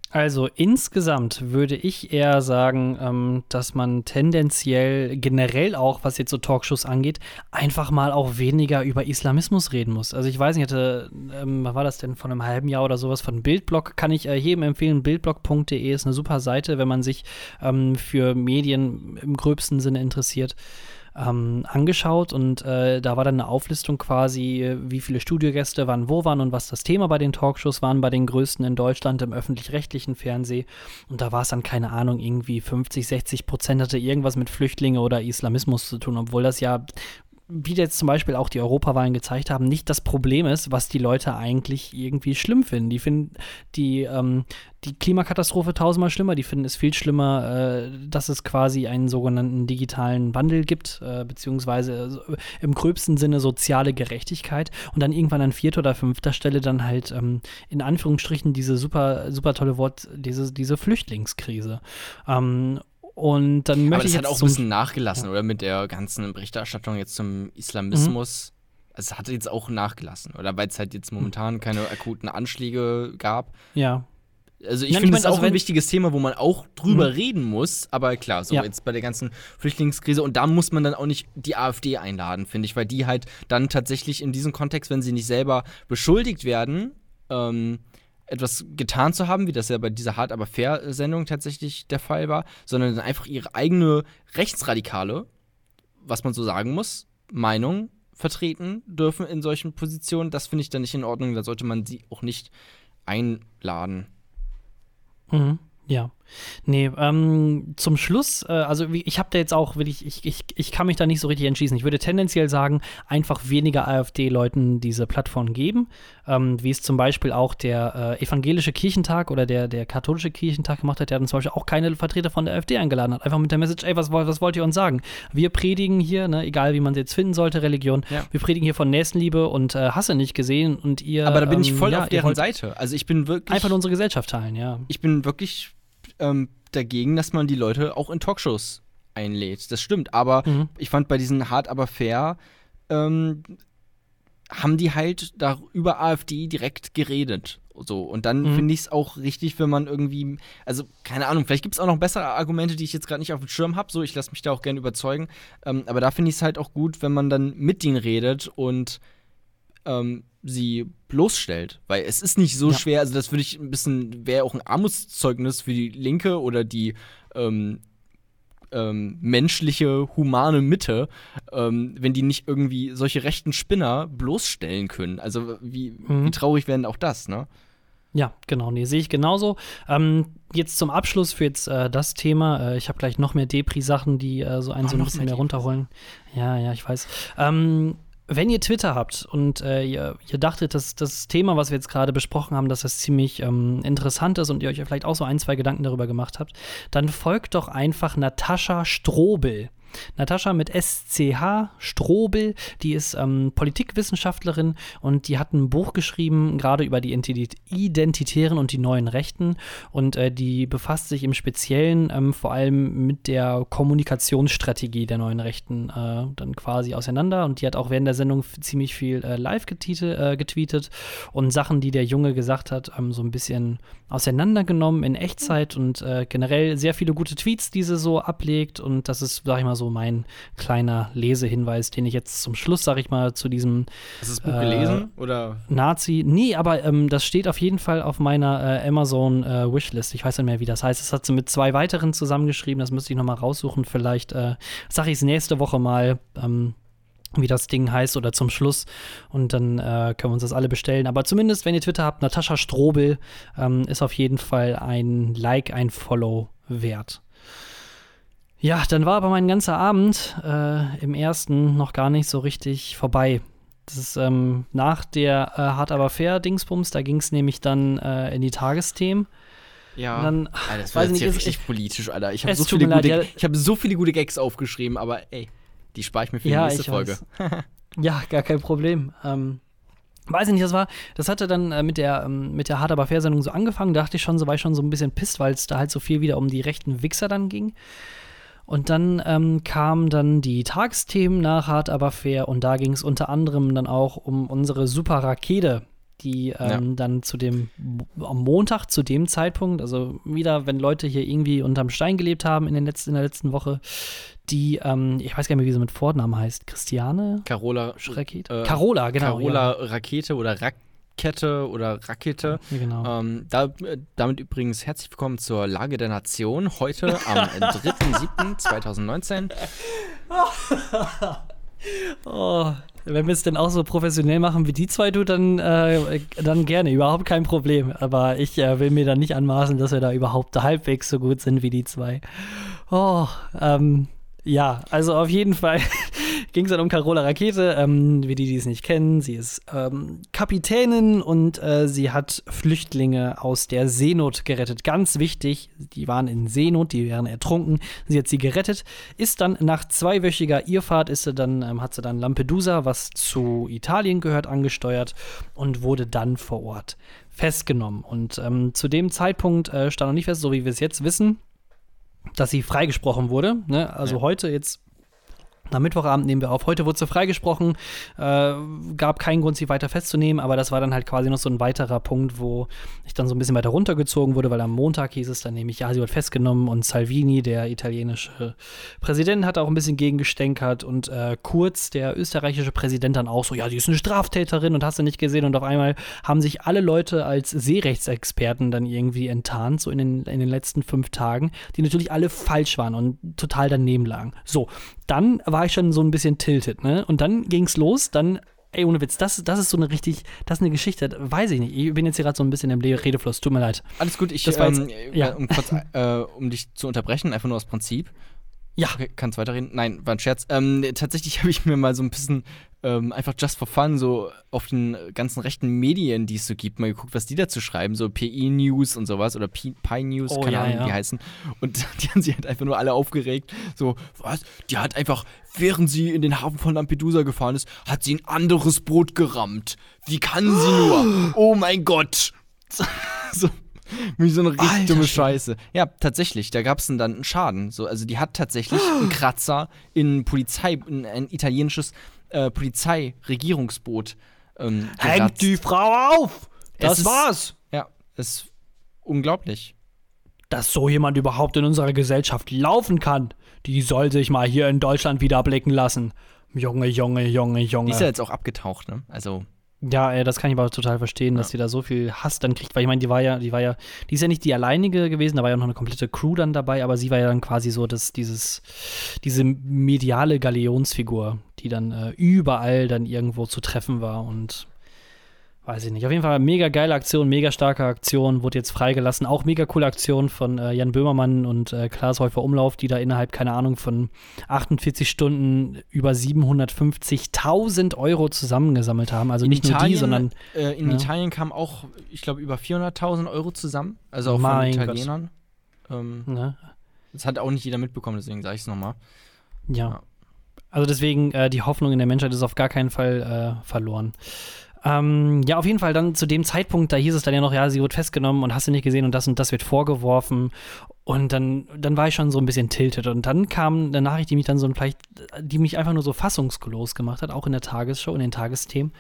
Speaker 1: Also insgesamt würde ich eher sagen, ähm, dass man tendenziell generell auch, was jetzt so Talkshows angeht, einfach mal auch weniger über Islamismus reden muss. Also ich weiß nicht, hatte, ähm, was war das denn, von einem halben Jahr oder sowas von Bildblog, kann ich äh, jedem empfehlen, bildblog punkt de ist eine super Seite, wenn man sich ähm, für Medien im gröbsten Sinne interessiert. Ähm, angeschaut und äh, da war dann eine Auflistung quasi, wie viele Studiogäste wann wo waren und was das Thema bei den Talkshows waren, bei den größten in Deutschland im öffentlich-rechtlichen Fernsehen. Und da war es dann, keine Ahnung, irgendwie fünfzig, sechzig Prozent hatte irgendwas mit Flüchtlinge oder Islamismus zu tun, obwohl das ja, wie jetzt zum Beispiel auch die Europawahlen gezeigt haben, nicht das Problem ist, was die Leute eigentlich irgendwie schlimm finden. Die finden die, ähm, die Klimakatastrophe tausendmal schlimmer, die finden es viel schlimmer, äh, dass es quasi einen sogenannten digitalen Wandel gibt, äh, beziehungsweise äh, im gröbsten Sinne soziale Gerechtigkeit und dann irgendwann an vierter oder fünfter Stelle dann halt ähm, in Anführungsstrichen diese super, super tolle Wort, diese, diese Flüchtlingskrise. Ähm, Und dann möchte
Speaker 2: Aber das
Speaker 1: ich
Speaker 2: hat
Speaker 1: jetzt
Speaker 2: auch ein
Speaker 1: zum-
Speaker 2: bisschen nachgelassen, oder? Mit der ganzen Berichterstattung jetzt zum Islamismus.
Speaker 1: Mhm.
Speaker 2: Also es hat jetzt auch nachgelassen, oder? Weil es halt jetzt momentan keine akuten Anschläge gab.
Speaker 1: Ja.
Speaker 2: Also ich
Speaker 1: Ja, ich
Speaker 2: finde,
Speaker 1: mein,
Speaker 2: das ist
Speaker 1: also
Speaker 2: auch
Speaker 1: wenn-
Speaker 2: ein wichtiges Thema, wo man auch drüber
Speaker 1: Mhm.
Speaker 2: reden muss. Aber klar, so
Speaker 1: Ja.
Speaker 2: jetzt bei der ganzen Flüchtlingskrise. Und da muss man dann auch nicht die AfD einladen, finde ich. Weil die halt dann tatsächlich in diesem Kontext, wenn sie nicht selber beschuldigt werden, ähm, etwas getan zu haben, wie das ja bei dieser Hart aber fair Sendung tatsächlich der Fall war, sondern dann einfach ihre eigene rechtsradikale, was man so sagen muss, Meinung vertreten dürfen in solchen Positionen. Das finde ich dann nicht in Ordnung. Da sollte man sie auch nicht einladen.
Speaker 1: Mhm. Ja. Nee, ähm, zum Schluss, äh, also wie, ich habe da jetzt auch wirklich, ich, ich, ich kann mich da nicht so richtig entschließen. Ich würde tendenziell sagen, einfach weniger AfD-Leuten diese Plattform geben, ähm, wie es zum Beispiel auch der äh, evangelische Kirchentag oder der, der katholische Kirchentag gemacht hat, der dann zum Beispiel auch keine Vertreter von der AfD eingeladen hat. Einfach mit der Message, ey, was, wollt- was wollt ihr uns sagen? Wir predigen hier, ne, egal wie man es jetzt finden sollte, Religion,
Speaker 2: Ja.
Speaker 1: wir predigen hier von Nächstenliebe und äh, Hasse nicht gesehen und ihr
Speaker 2: Aber da bin ich
Speaker 1: ähm,
Speaker 2: voll
Speaker 1: ja,
Speaker 2: auf
Speaker 1: ihr
Speaker 2: deren
Speaker 1: wollt
Speaker 2: Seite. Also ich bin wirklich
Speaker 1: einfach nur unsere Gesellschaft teilen, ja.
Speaker 2: ich bin wirklich ähm, dagegen, dass man die Leute auch in Talkshows einlädt. Das stimmt, aber
Speaker 1: Mhm.
Speaker 2: ich fand bei diesen Hart aber fair ähm, haben die halt da über AfD direkt geredet. So. Und dann
Speaker 1: Mhm.
Speaker 2: finde ich es auch richtig, wenn man irgendwie, also keine Ahnung, vielleicht gibt es auch noch bessere Argumente, die ich jetzt gerade nicht auf dem Schirm habe. So, ich lasse mich da auch gerne überzeugen. Ähm, aber da finde ich es halt auch gut, wenn man dann mit denen redet und ähm, sie bloßstellt. Weil es ist nicht so
Speaker 1: Ja.
Speaker 2: schwer, also das würde ich ein bisschen, wäre auch ein Armutszeugnis für die Linke oder die ähm, ähm, menschliche, humane Mitte, ähm, wenn die nicht irgendwie solche rechten Spinner bloßstellen können. Also wie,
Speaker 1: Mhm.
Speaker 2: wie traurig wäre denn auch das, ne?
Speaker 1: Ja, genau, nee, sehe ich genauso. Ähm, jetzt zum Abschluss für jetzt äh, das Thema. Äh, ich habe gleich noch mehr Depri-Sachen, die äh, so einen
Speaker 2: Oh,
Speaker 1: so ein
Speaker 2: noch
Speaker 1: bisschen
Speaker 2: mehr
Speaker 1: mehr
Speaker 2: Depri.
Speaker 1: runterholen. Ja, ja, ich weiß. Ähm, wenn ihr Twitter habt und äh, ihr, ihr dachtet, dass das Thema, was wir jetzt gerade besprochen haben, dass das ziemlich ähm, interessant ist und ihr euch vielleicht auch so ein, zwei Gedanken darüber gemacht habt, dann folgt doch einfach Natascha Strobel. Natascha mit S C H, Strobel, die ist ähm, Politikwissenschaftlerin und die hat ein Buch geschrieben, gerade über die Identi- Identitären und die neuen Rechten und äh, die befasst sich im Speziellen ähm, vor allem mit der Kommunikationsstrategie der neuen Rechten äh, dann quasi auseinander und die hat auch während der Sendung f- ziemlich viel äh, live getite- äh, getweetet und Sachen, die der Junge gesagt hat, ähm, so ein bisschen auseinandergenommen in Echtzeit und äh, generell sehr viele gute Tweets, die sie so ablegt und das ist, sag ich mal, so mein kleiner Lesehinweis, den ich jetzt zum Schluss, sag ich mal, zu diesem
Speaker 2: Hast du das Buch
Speaker 1: Äh,
Speaker 2: gelesen? Oder?
Speaker 1: Nazi, nee, aber ähm, das steht auf jeden Fall auf meiner äh, Amazon äh, Wishlist. Ich weiß nicht mehr, wie das heißt. Das hat sie mit zwei weiteren zusammengeschrieben. Das müsste ich noch mal raussuchen. Vielleicht äh, sage ich es nächste Woche mal, ähm, wie das Ding heißt oder zum Schluss. Und dann äh, können wir uns das alle bestellen. Aber zumindest, wenn ihr Twitter habt, Natascha Strobel ähm, ist auf jeden Fall ein Like, ein Follow wert. Ja, dann war aber mein ganzer Abend äh, im ersten noch gar nicht so richtig vorbei. Das ist ähm, nach der äh, Hart aber fair Dingsbums, da ging es nämlich dann äh, in die Tagesthemen.
Speaker 2: Ja.
Speaker 1: Und dann,
Speaker 2: Alter, das
Speaker 1: weiß
Speaker 2: war jetzt
Speaker 1: nicht,
Speaker 2: hier
Speaker 1: es-
Speaker 2: richtig
Speaker 1: ich-
Speaker 2: politisch, Alter. Ich habe
Speaker 1: es
Speaker 2: so,
Speaker 1: tut
Speaker 2: viele
Speaker 1: mir leid,
Speaker 2: gute-
Speaker 1: ja.
Speaker 2: ich hab so viele gute Gags aufgeschrieben, aber ey, die spare ich mir für die
Speaker 1: Ja,
Speaker 2: nächste
Speaker 1: ich
Speaker 2: Folge.
Speaker 1: weiß. Ja, gar kein Problem. Ähm, weiß ich nicht, das war, das hatte dann äh, mit der, ähm, mit der Hart aber fair Sendung so angefangen, da dachte ich schon, so war ich schon so ein bisschen pisst, weil es da halt so viel wieder um die rechten Wichser dann ging. Und dann ähm, kamen dann die Tagesthemen nach Hart aber fair und da ging es unter anderem dann auch um unsere super Rakete, die ähm, ja. dann zu dem, am Montag zu dem Zeitpunkt, also wieder, wenn Leute hier irgendwie unterm Stein gelebt haben in, den letzten, in der letzten Woche, die, ähm, ich weiß gar nicht mehr, wie sie mit Vornamen heißt, Christiane?
Speaker 2: Carola.
Speaker 1: Rakete? Äh, Carola, genau.
Speaker 2: Carola
Speaker 1: ja.
Speaker 2: Rakete oder Rakete oder Rakete.
Speaker 1: Ja, genau.
Speaker 2: Ähm, da, damit übrigens herzlich willkommen zur Lage der Nation, heute am dritter siebter zweitausendneunzehn.
Speaker 1: Oh, wenn wir es denn auch so professionell machen wie die zwei, du, dann, äh, dann gerne, überhaupt kein Problem. Aber ich äh, will mir dann nicht anmaßen, dass wir da überhaupt halbwegs so gut sind wie die zwei. Oh, ähm, ja, also auf jeden Fall ging es dann um Carola Rakete, ähm, wie die, die es nicht kennen. Sie ist ähm, Kapitänin und äh, sie hat Flüchtlinge aus der Seenot gerettet. Ganz wichtig, die waren in Seenot, die wären ertrunken. Sie hat sie gerettet, ist dann nach zweiwöchiger Irrfahrt, ist sie dann, ähm, hat sie dann Lampedusa, was zu Italien gehört, angesteuert und wurde dann vor Ort festgenommen. Und ähm, zu dem Zeitpunkt äh, stand noch nicht fest, so wie wir es jetzt wissen, dass sie freigesprochen wurde. Ne? Also ja. heute jetzt am Mittwochabend nehmen wir auf. Heute wurde sie freigesprochen, äh, gab keinen Grund, sie weiter festzunehmen, aber das war dann halt quasi noch so ein weiterer Punkt, wo ich dann so ein bisschen weiter runtergezogen wurde, weil am Montag hieß es dann nämlich, ja, sie wird festgenommen und Salvini, der italienische Präsident, hat auch ein bisschen gegengestänkert und äh, Kurz, der österreichische Präsident, dann auch so, ja, sie ist eine Straftäterin und hast du nicht gesehen und auf einmal haben sich alle Leute als Seerechtsexperten dann irgendwie enttarnt, so in den, in den letzten fünf Tagen, die natürlich alle falsch waren und total daneben lagen. So, dann war ich schon so ein bisschen tilted, ne? Und dann ging's los, dann, ey, ohne Witz, das, das ist so eine richtig, das ist eine Geschichte, weiß ich nicht. Ich bin jetzt hier gerade so ein bisschen im Redefluss, tut mir leid.
Speaker 2: Alles gut, ich,
Speaker 1: das war
Speaker 2: ähm,
Speaker 1: jetzt, ja.
Speaker 2: um, kurz, äh, um dich zu unterbrechen, einfach nur aus Prinzip.
Speaker 1: Ja.
Speaker 2: Okay, kannst weiterreden? Nein, war ein Scherz. Ähm, tatsächlich habe ich mir mal so ein bisschen ähm, einfach just for fun so auf den ganzen rechten Medien, die es so gibt, mal geguckt, was die dazu schreiben, so P I-News und sowas oder Pi News,
Speaker 1: oh,
Speaker 2: keine
Speaker 1: ja,
Speaker 2: Ahnung, wie
Speaker 1: ja.
Speaker 2: die heißen. Und die haben sich halt einfach nur alle aufgeregt. So, was? Die hat einfach, während sie in den Hafen von Lampedusa gefahren ist, hat sie ein anderes Boot gerammt. Wie kann sie nur? Oh mein Gott. So. Wie so eine richtig
Speaker 1: Alter,
Speaker 2: dumme Scheiße. Ja, tatsächlich, da gab es dann einen Schaden. So, also die hat tatsächlich einen Kratzer in Polizei, in ein italienisches äh, Polizeiregierungsboot ähm, geratzt.
Speaker 1: Hängt die Frau auf! Das
Speaker 2: Es
Speaker 1: war's!
Speaker 2: Ist, ja, ist unglaublich.
Speaker 1: Dass so jemand überhaupt in unserer Gesellschaft laufen kann, die soll sich mal hier in Deutschland wieder blicken lassen. Junge, Junge, Junge, Junge.
Speaker 2: Die ist ja jetzt auch abgetaucht, ne? Also
Speaker 1: Ja, ey, das kann ich aber total verstehen,
Speaker 2: Ja.
Speaker 1: dass die da so viel Hass dann kriegt, weil ich meine, die war ja, die war ja, die ist ja nicht die alleinige gewesen, da war ja noch eine komplette Crew dann dabei, aber sie war ja dann quasi so, dass dieses, diese mediale Galionsfigur, die dann äh, überall dann irgendwo zu treffen war und weiß ich nicht. Auf jeden Fall mega geile Aktion, mega starke Aktion, wurde jetzt freigelassen. Auch mega coole Aktion von äh, Jan Böhmermann und äh, Klaas Häufer Umlauf, die da innerhalb, keine Ahnung, von achtundvierzig Stunden über siebenhundertfünfzigtausend Euro zusammengesammelt haben. Also
Speaker 2: in
Speaker 1: nicht
Speaker 2: Italien,
Speaker 1: nur die, sondern
Speaker 2: äh, in
Speaker 1: ja.
Speaker 2: Italien kamen auch, ich glaube, über vierhunderttausend Euro zusammen. Also auch
Speaker 1: Mein
Speaker 2: von
Speaker 1: Gott.
Speaker 2: Italienern. Ähm,
Speaker 1: ne?
Speaker 2: das hat auch nicht jeder mitbekommen, deswegen sage ich es nochmal.
Speaker 1: Ja.
Speaker 2: Ja.
Speaker 1: Also deswegen, äh, die Hoffnung in der Menschheit ist auf gar keinen Fall äh, verloren. Ähm, ja, auf jeden Fall dann zu dem Zeitpunkt, da hieß es dann ja noch, ja, sie wird festgenommen und hast du nicht gesehen und das und das wird vorgeworfen. Und dann, dann war ich schon so ein bisschen tilted. Und dann kam eine Nachricht, die mich dann so vielleicht, die mich einfach nur so fassungslos gemacht hat, auch in der Tagesshow, in den Tagesthemen.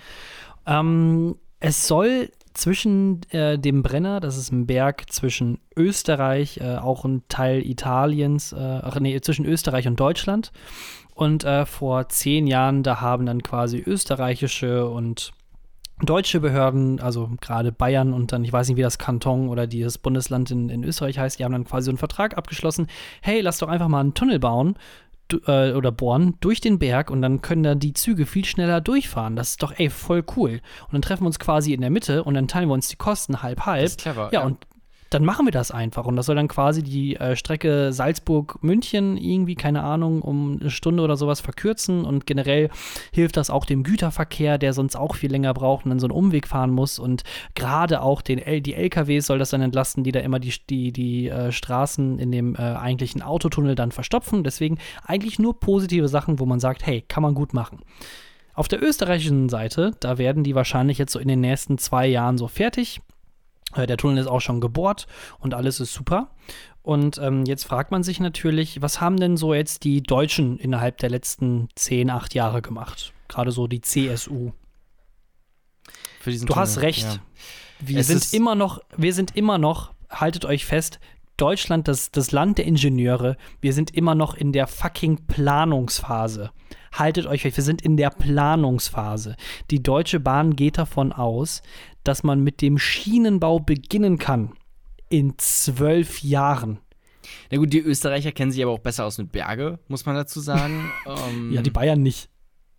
Speaker 1: Ähm, es soll zwischen äh, dem Brenner, das ist ein Berg zwischen Österreich, äh, auch ein Teil Italiens, äh, ach nee, zwischen Österreich und Deutschland. Und äh, vor zehn Jahren, da haben dann quasi österreichische und deutsche Behörden, also gerade Bayern und dann, ich weiß nicht, wie das Kanton oder dieses Bundesland in, in Österreich heißt, die haben dann quasi so einen Vertrag abgeschlossen. Hey, lass doch einfach mal einen Tunnel bauen du, äh, oder bohren durch den Berg und dann können da die Züge viel schneller durchfahren. Das ist doch, ey, voll cool. Und dann treffen wir uns quasi in der Mitte und dann teilen wir uns die Kosten halb-halb.
Speaker 2: Das ist clever.
Speaker 1: Ja,
Speaker 2: ja.
Speaker 1: und dann machen wir das einfach. Und das soll dann quasi die äh, Strecke Salzburg-München irgendwie, keine Ahnung, um eine Stunde oder sowas verkürzen. Und generell hilft das auch dem Güterverkehr, der sonst auch viel länger braucht und dann so einen Umweg fahren muss. Und gerade auch den L- die L K Ws soll das dann entlasten, die da immer die, die, die äh, Straßen in dem äh, eigentlichen Autotunnel dann verstopfen. Deswegen eigentlich nur positive Sachen, wo man sagt, hey, kann man gut machen. Auf der österreichischen Seite, da werden die wahrscheinlich jetzt so in den nächsten zwei Jahren so fertig. Der Tunnel ist auch schon gebohrt und alles ist super. Und ähm, jetzt fragt man sich natürlich, was haben denn so jetzt die Deutschen innerhalb der letzten zehn, acht Jahre gemacht? Gerade so die C S U.
Speaker 2: für diesen
Speaker 1: Du
Speaker 2: Tunnel.
Speaker 1: hast recht.
Speaker 2: Ja.
Speaker 1: Wir
Speaker 2: Es
Speaker 1: sind
Speaker 2: ist-
Speaker 1: immer noch, wir sind immer noch, haltet euch fest, Deutschland, das, das Land der Ingenieure, wir sind immer noch in der fucking Planungsphase. Haltet euch fest, wir sind in der Planungsphase. Die Deutsche Bahn geht davon aus, dass man mit dem Schienenbau beginnen kann in zwölf Jahren.
Speaker 2: Na gut, die Österreicher kennen sich aber auch besser aus mit Berge, muss man dazu sagen. ähm,
Speaker 1: Ja, die Bayern nicht.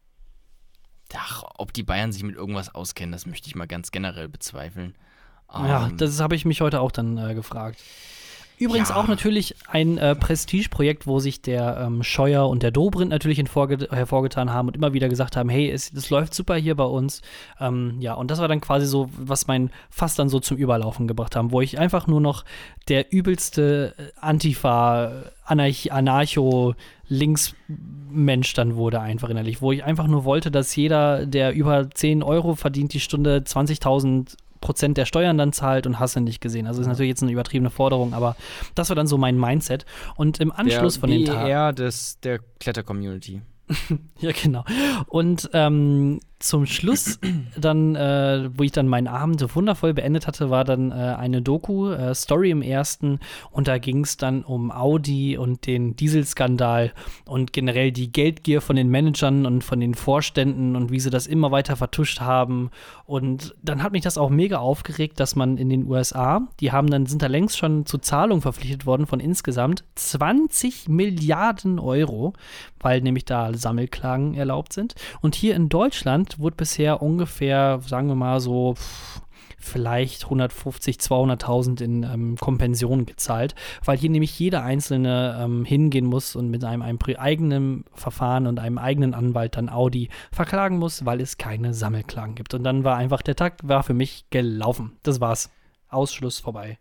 Speaker 2: Ach, ob die Bayern sich mit irgendwas auskennen, das möchte ich mal ganz generell bezweifeln.
Speaker 1: Ja,
Speaker 2: Ähm,
Speaker 1: das habe ich mich heute auch dann äh, gefragt. Übrigens
Speaker 2: Ja.
Speaker 1: auch natürlich ein äh, Prestigeprojekt, wo sich der ähm, Scheuer und der Dobrindt natürlich hervorge hervorgetan haben und immer wieder gesagt haben, hey, es, das läuft super hier bei uns. Ähm, ja, und das war dann quasi so, was mein Fass dann so zum Überlaufen gebracht haben, wo ich einfach nur noch der übelste Antifa, Anarch Anarcho, Linksmensch dann wurde einfach innerlich, wo ich einfach nur wollte, dass jeder, der über zehn Euro verdient die Stunde, zwanzigtausend Prozent der Steuern dann zahlt und hast du nicht gesehen. Also das ist natürlich jetzt eine übertriebene Forderung, aber das war dann so mein Mindset. Und im Anschluss
Speaker 2: der
Speaker 1: von den
Speaker 2: B E
Speaker 1: Tagen.
Speaker 2: R des, der Kletter-Community.
Speaker 1: Ja, genau. Und ähm, zum Schluss dann, äh, wo ich dann meinen Abend so wundervoll beendet hatte, war dann äh, eine Doku, äh, Story im Ersten, und da ging es dann um Audi und den Dieselskandal und generell die Geldgier von den Managern und von den Vorständen und wie sie das immer weiter vertuscht haben. Und dann hat mich das auch mega aufgeregt, dass man in den U S A, die haben dann, sind da längst schon zu Zahlung verpflichtet worden von insgesamt zwanzig Milliarden Euro, weil nämlich da Sammelklagen erlaubt sind. Und hier in Deutschland wurde bisher ungefähr, sagen wir mal so, pff, vielleicht hundertfünfzig, zweihunderttausend in ähm, Kompensionen gezahlt, weil hier nämlich jeder Einzelne ähm, hingehen muss und mit einem, einem eigenen Verfahren und einem eigenen Anwalt dann Audi verklagen muss, weil es keine Sammelklagen gibt. Und dann war einfach, der Tag war für mich gelaufen. Das war's. Ausschluss vorbei.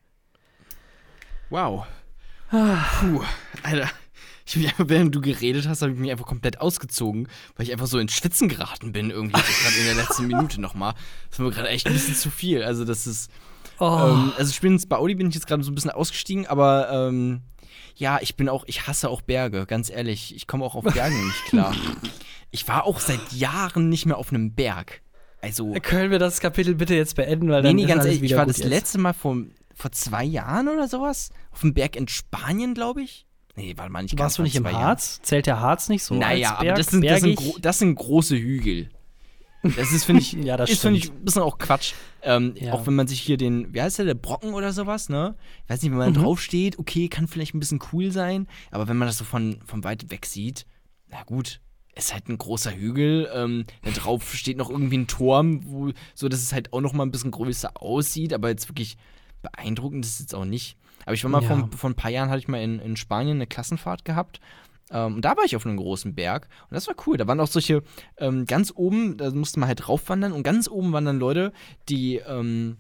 Speaker 2: Wow. Puh, Alter. Ich bin, während du geredet hast, habe ich mich einfach komplett ausgezogen, weil ich einfach so ins Schwitzen geraten bin, irgendwie gerade in der letzten Minute nochmal. Das war mir gerade echt ein bisschen zu viel. Also, das ist.
Speaker 1: Oh.
Speaker 2: Ähm, also, spätestens bei Audi bin ich jetzt gerade so ein bisschen ausgestiegen, aber ähm, ja, ich bin auch, ich hasse auch Berge, ganz ehrlich. Ich komme auch auf Berge nicht klar. Ich war auch seit Jahren nicht mehr auf einem Berg. Also.
Speaker 1: Können wir das Kapitel bitte jetzt beenden? Weil
Speaker 2: Nee,
Speaker 1: dann
Speaker 2: nee,
Speaker 1: ist
Speaker 2: ganz
Speaker 1: alles
Speaker 2: ehrlich, ich
Speaker 1: wieder
Speaker 2: war
Speaker 1: gut
Speaker 2: das
Speaker 1: jetzt.
Speaker 2: letzte Mal vor, vor zwei Jahren oder sowas auf dem Berg in Spanien, glaube ich. Nee, warte mal, nicht ganz.
Speaker 1: Warst du nicht
Speaker 2: vor
Speaker 1: im
Speaker 2: zwei Jahren.
Speaker 1: Harz? Zählt der Harz nicht so?
Speaker 2: Naja,
Speaker 1: als Berg,
Speaker 2: aber das sind, das, sind
Speaker 1: bergig?
Speaker 2: gro- das sind große Hügel. Das ist, finde ich,
Speaker 1: Ja, das
Speaker 2: ist, finde ich,
Speaker 1: stimmt.
Speaker 2: ein bisschen auch Quatsch. Ähm,
Speaker 1: Ja.
Speaker 2: Auch wenn man sich hier den, wie heißt der, der Brocken oder sowas, ne? Ich weiß nicht, wenn man
Speaker 1: Mhm.
Speaker 2: draufsteht, okay, kann vielleicht ein bisschen cool sein, aber wenn man das so von, von weit weg sieht, na gut, ist halt ein großer Hügel. Ähm, da drauf steht noch irgendwie ein Turm, wo, so dass es halt auch noch mal ein bisschen größer aussieht, aber jetzt wirklich beeindruckend ist es jetzt auch nicht. Aber ich war mal
Speaker 1: Ja.
Speaker 2: vor, vor ein paar Jahren, hatte ich mal in, in Spanien eine Klassenfahrt gehabt. Ähm, und da war ich auf einem großen Berg. Und das war cool. Da waren auch solche, ähm, ganz oben, da musste man halt raufwandern. Und ganz oben waren dann Leute, die ähm,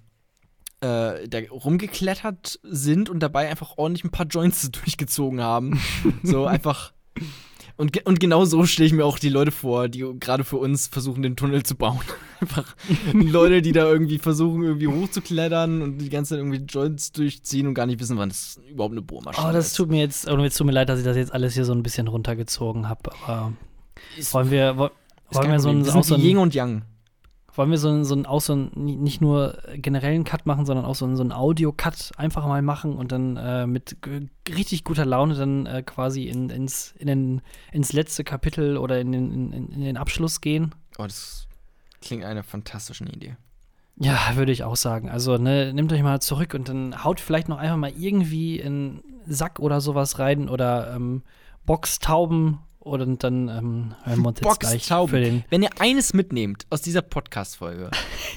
Speaker 2: äh, da rumgeklettert sind und dabei einfach ordentlich ein paar Joints durchgezogen haben. So einfach. Und, ge- und genau so stelle ich mir auch die Leute vor, die gerade für uns versuchen, den Tunnel zu bauen. Einfach Leute, die da irgendwie versuchen, irgendwie hochzuklettern und die ganze Zeit irgendwie Joints durchziehen und gar nicht wissen, wann das überhaupt eine Bohrmaschine
Speaker 1: Oh, das
Speaker 2: ist.
Speaker 1: tut mir jetzt, oh, jetzt tut mir leid, dass ich das jetzt alles hier so ein bisschen runtergezogen habe. Aber
Speaker 2: Ist-
Speaker 1: wollen wir, wo-
Speaker 2: ist
Speaker 1: wollen
Speaker 2: kein
Speaker 1: wir so
Speaker 2: Problem.
Speaker 1: ein,
Speaker 2: Wir
Speaker 1: auch
Speaker 2: sind
Speaker 1: so
Speaker 2: wie Yin
Speaker 1: ein,
Speaker 2: und Yang.
Speaker 1: wollen wir so ein, so ein, auch so ein, nicht nur generellen Cut machen, sondern auch so ein, so ein Audio-Cut einfach mal machen und dann äh, mit g- richtig guter Laune dann äh, quasi in, ins, in den, ins letzte Kapitel oder in den, in, in den Abschluss gehen?
Speaker 2: Oh, das klingt eine fantastische Idee.
Speaker 1: Ja, würde ich auch sagen. Also, ne, nehmt euch mal zurück und dann haut vielleicht noch einfach mal irgendwie in Sack oder sowas rein oder ähm, Boxtauben oder dann ähm, hören wir uns jetzt gleich
Speaker 2: Boxtauben.
Speaker 1: für den.
Speaker 2: Wenn ihr eines mitnehmt aus dieser Podcast-Folge,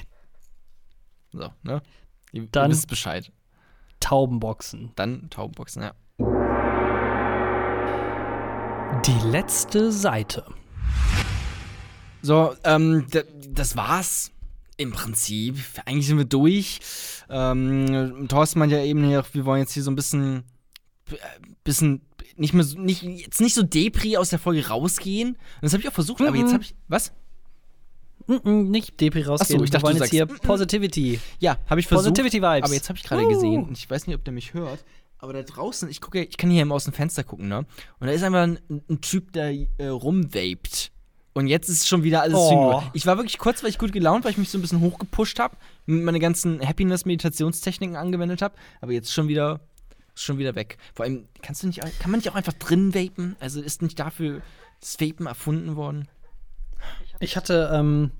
Speaker 2: so, ne? Ihr,
Speaker 1: Dann-
Speaker 2: ihr wisst Bescheid.
Speaker 1: Taubenboxen.
Speaker 2: Dann Taubenboxen, ja.
Speaker 1: Die letzte Seite.
Speaker 2: So, ähm, d- das war's im Prinzip. Eigentlich sind wir durch. Ähm, Thorsten meint ja eben hier, wir wollen jetzt hier so ein bisschen, äh, bisschen nicht mehr so, nicht, jetzt nicht so Depri aus der Folge rausgehen. Und das habe ich auch versucht, aber
Speaker 1: Mhm.
Speaker 2: jetzt habe ich, was?
Speaker 1: Mm-mm, nicht Depri rausgehen.
Speaker 2: Ach so, ich dachte,
Speaker 1: wir wollen
Speaker 2: du
Speaker 1: jetzt hier
Speaker 2: sagst, mm-mm.
Speaker 1: Positivity.
Speaker 2: Ja, habe ich versucht.
Speaker 1: Positivity Vibes.
Speaker 2: Aber jetzt habe ich gerade
Speaker 1: Uh.
Speaker 2: gesehen, und ich weiß nicht, ob der mich hört, aber da draußen, ich gucke, ich kann hier immer aus dem Fenster gucken, ne? Und da ist einfach ein, ein Typ, der äh, rumvaped. Und jetzt ist schon wieder alles
Speaker 1: Oh.
Speaker 2: zu null. Ich war wirklich kurz, weil ich gut gelaunt, weil ich mich so ein bisschen hochgepusht habe, meine ganzen Happiness-Meditationstechniken angewendet habe. Aber jetzt schon wieder, ist schon wieder weg. Vor allem, kannst du nicht, kann man nicht auch einfach drin vapen? Also ist nicht dafür das Vapen erfunden worden?
Speaker 1: Ich hatte, ähm,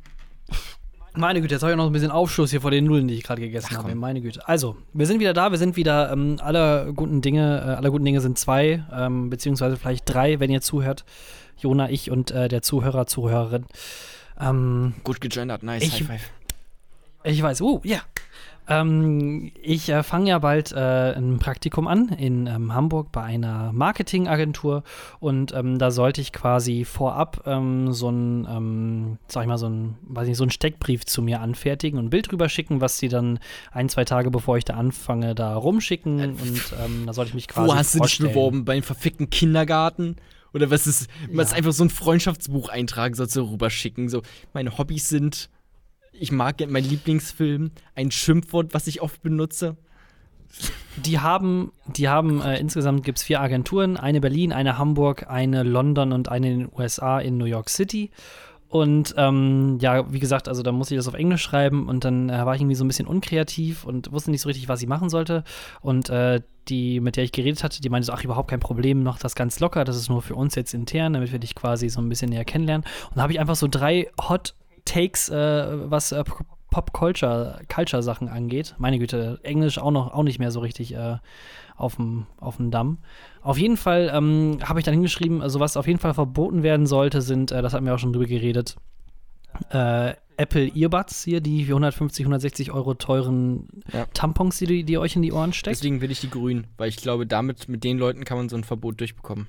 Speaker 1: meine Güte, jetzt habe ich noch ein bisschen Aufschluss hier vor den Nullen, die ich gerade gegessen
Speaker 2: Ach,
Speaker 1: habe.
Speaker 2: komm.
Speaker 1: Meine Güte. Also, wir sind wieder da, wir sind wieder ähm, aller guten Dinge, äh, aller guten Dinge sind zwei, ähm, beziehungsweise vielleicht drei, wenn ihr zuhört. Jona, ich und äh, der Zuhörer, Zuhörerin. Ähm,
Speaker 2: Gut gegendert, nice,
Speaker 1: Ich-
Speaker 2: High Five.
Speaker 1: Ich weiß, uh, ja. Ähm, ich äh, fange ja bald äh, ein Praktikum an in ähm, Hamburg bei einer Marketingagentur und ähm, da sollte ich quasi vorab ähm, so ein, ähm, sag ich mal, so ein, weiß nicht, so einen Steckbrief zu mir anfertigen und ein Bild rüber schicken, was sie dann ein, zwei Tage bevor ich da anfange, da rumschicken und ähm, da sollte ich mich quasi
Speaker 2: Wo hast du dich
Speaker 1: vorstellen.
Speaker 2: beworben? Beim verfickten Kindergarten? Oder was ist, was
Speaker 1: Ja.
Speaker 2: einfach so ein Freundschaftsbuch eintragen sollst du rüberschicken? So, meine Hobbys sind, ich mag mein Lieblingsfilm, ein Schimpfwort, was ich oft benutze.
Speaker 1: Die haben, die haben äh, insgesamt gibt es vier Agenturen, eine Berlin, eine Hamburg, eine London und eine in den U S A in New York City. Und ähm, ja, wie gesagt, also da musste ich das auf Englisch schreiben und dann äh, war ich irgendwie so ein bisschen unkreativ und wusste nicht so richtig, was ich machen sollte. Und äh, die, mit der ich geredet hatte, die meinte so, ach, überhaupt kein Problem, mach das ganz locker, das ist nur für uns jetzt intern, damit wir dich quasi so ein bisschen näher kennenlernen. Und da habe ich einfach so drei Hot Takes, äh, was äh, Pop-Culture-Sachen angeht. Meine Güte, Englisch auch noch auch nicht mehr so richtig äh, auf dem Damm. Auf jeden Fall ähm, habe ich dann hingeschrieben, also was auf jeden Fall verboten werden sollte, sind, äh, das hatten wir auch schon drüber geredet, äh, Apple Earbuds hier, die hundertfünfzig, hundertsechzig Euro teuren
Speaker 2: Ja.
Speaker 1: Tampons, die, die ihr euch in die Ohren steckt.
Speaker 2: Deswegen will ich die grün, weil ich glaube, damit, mit den Leuten kann man so ein Verbot durchbekommen.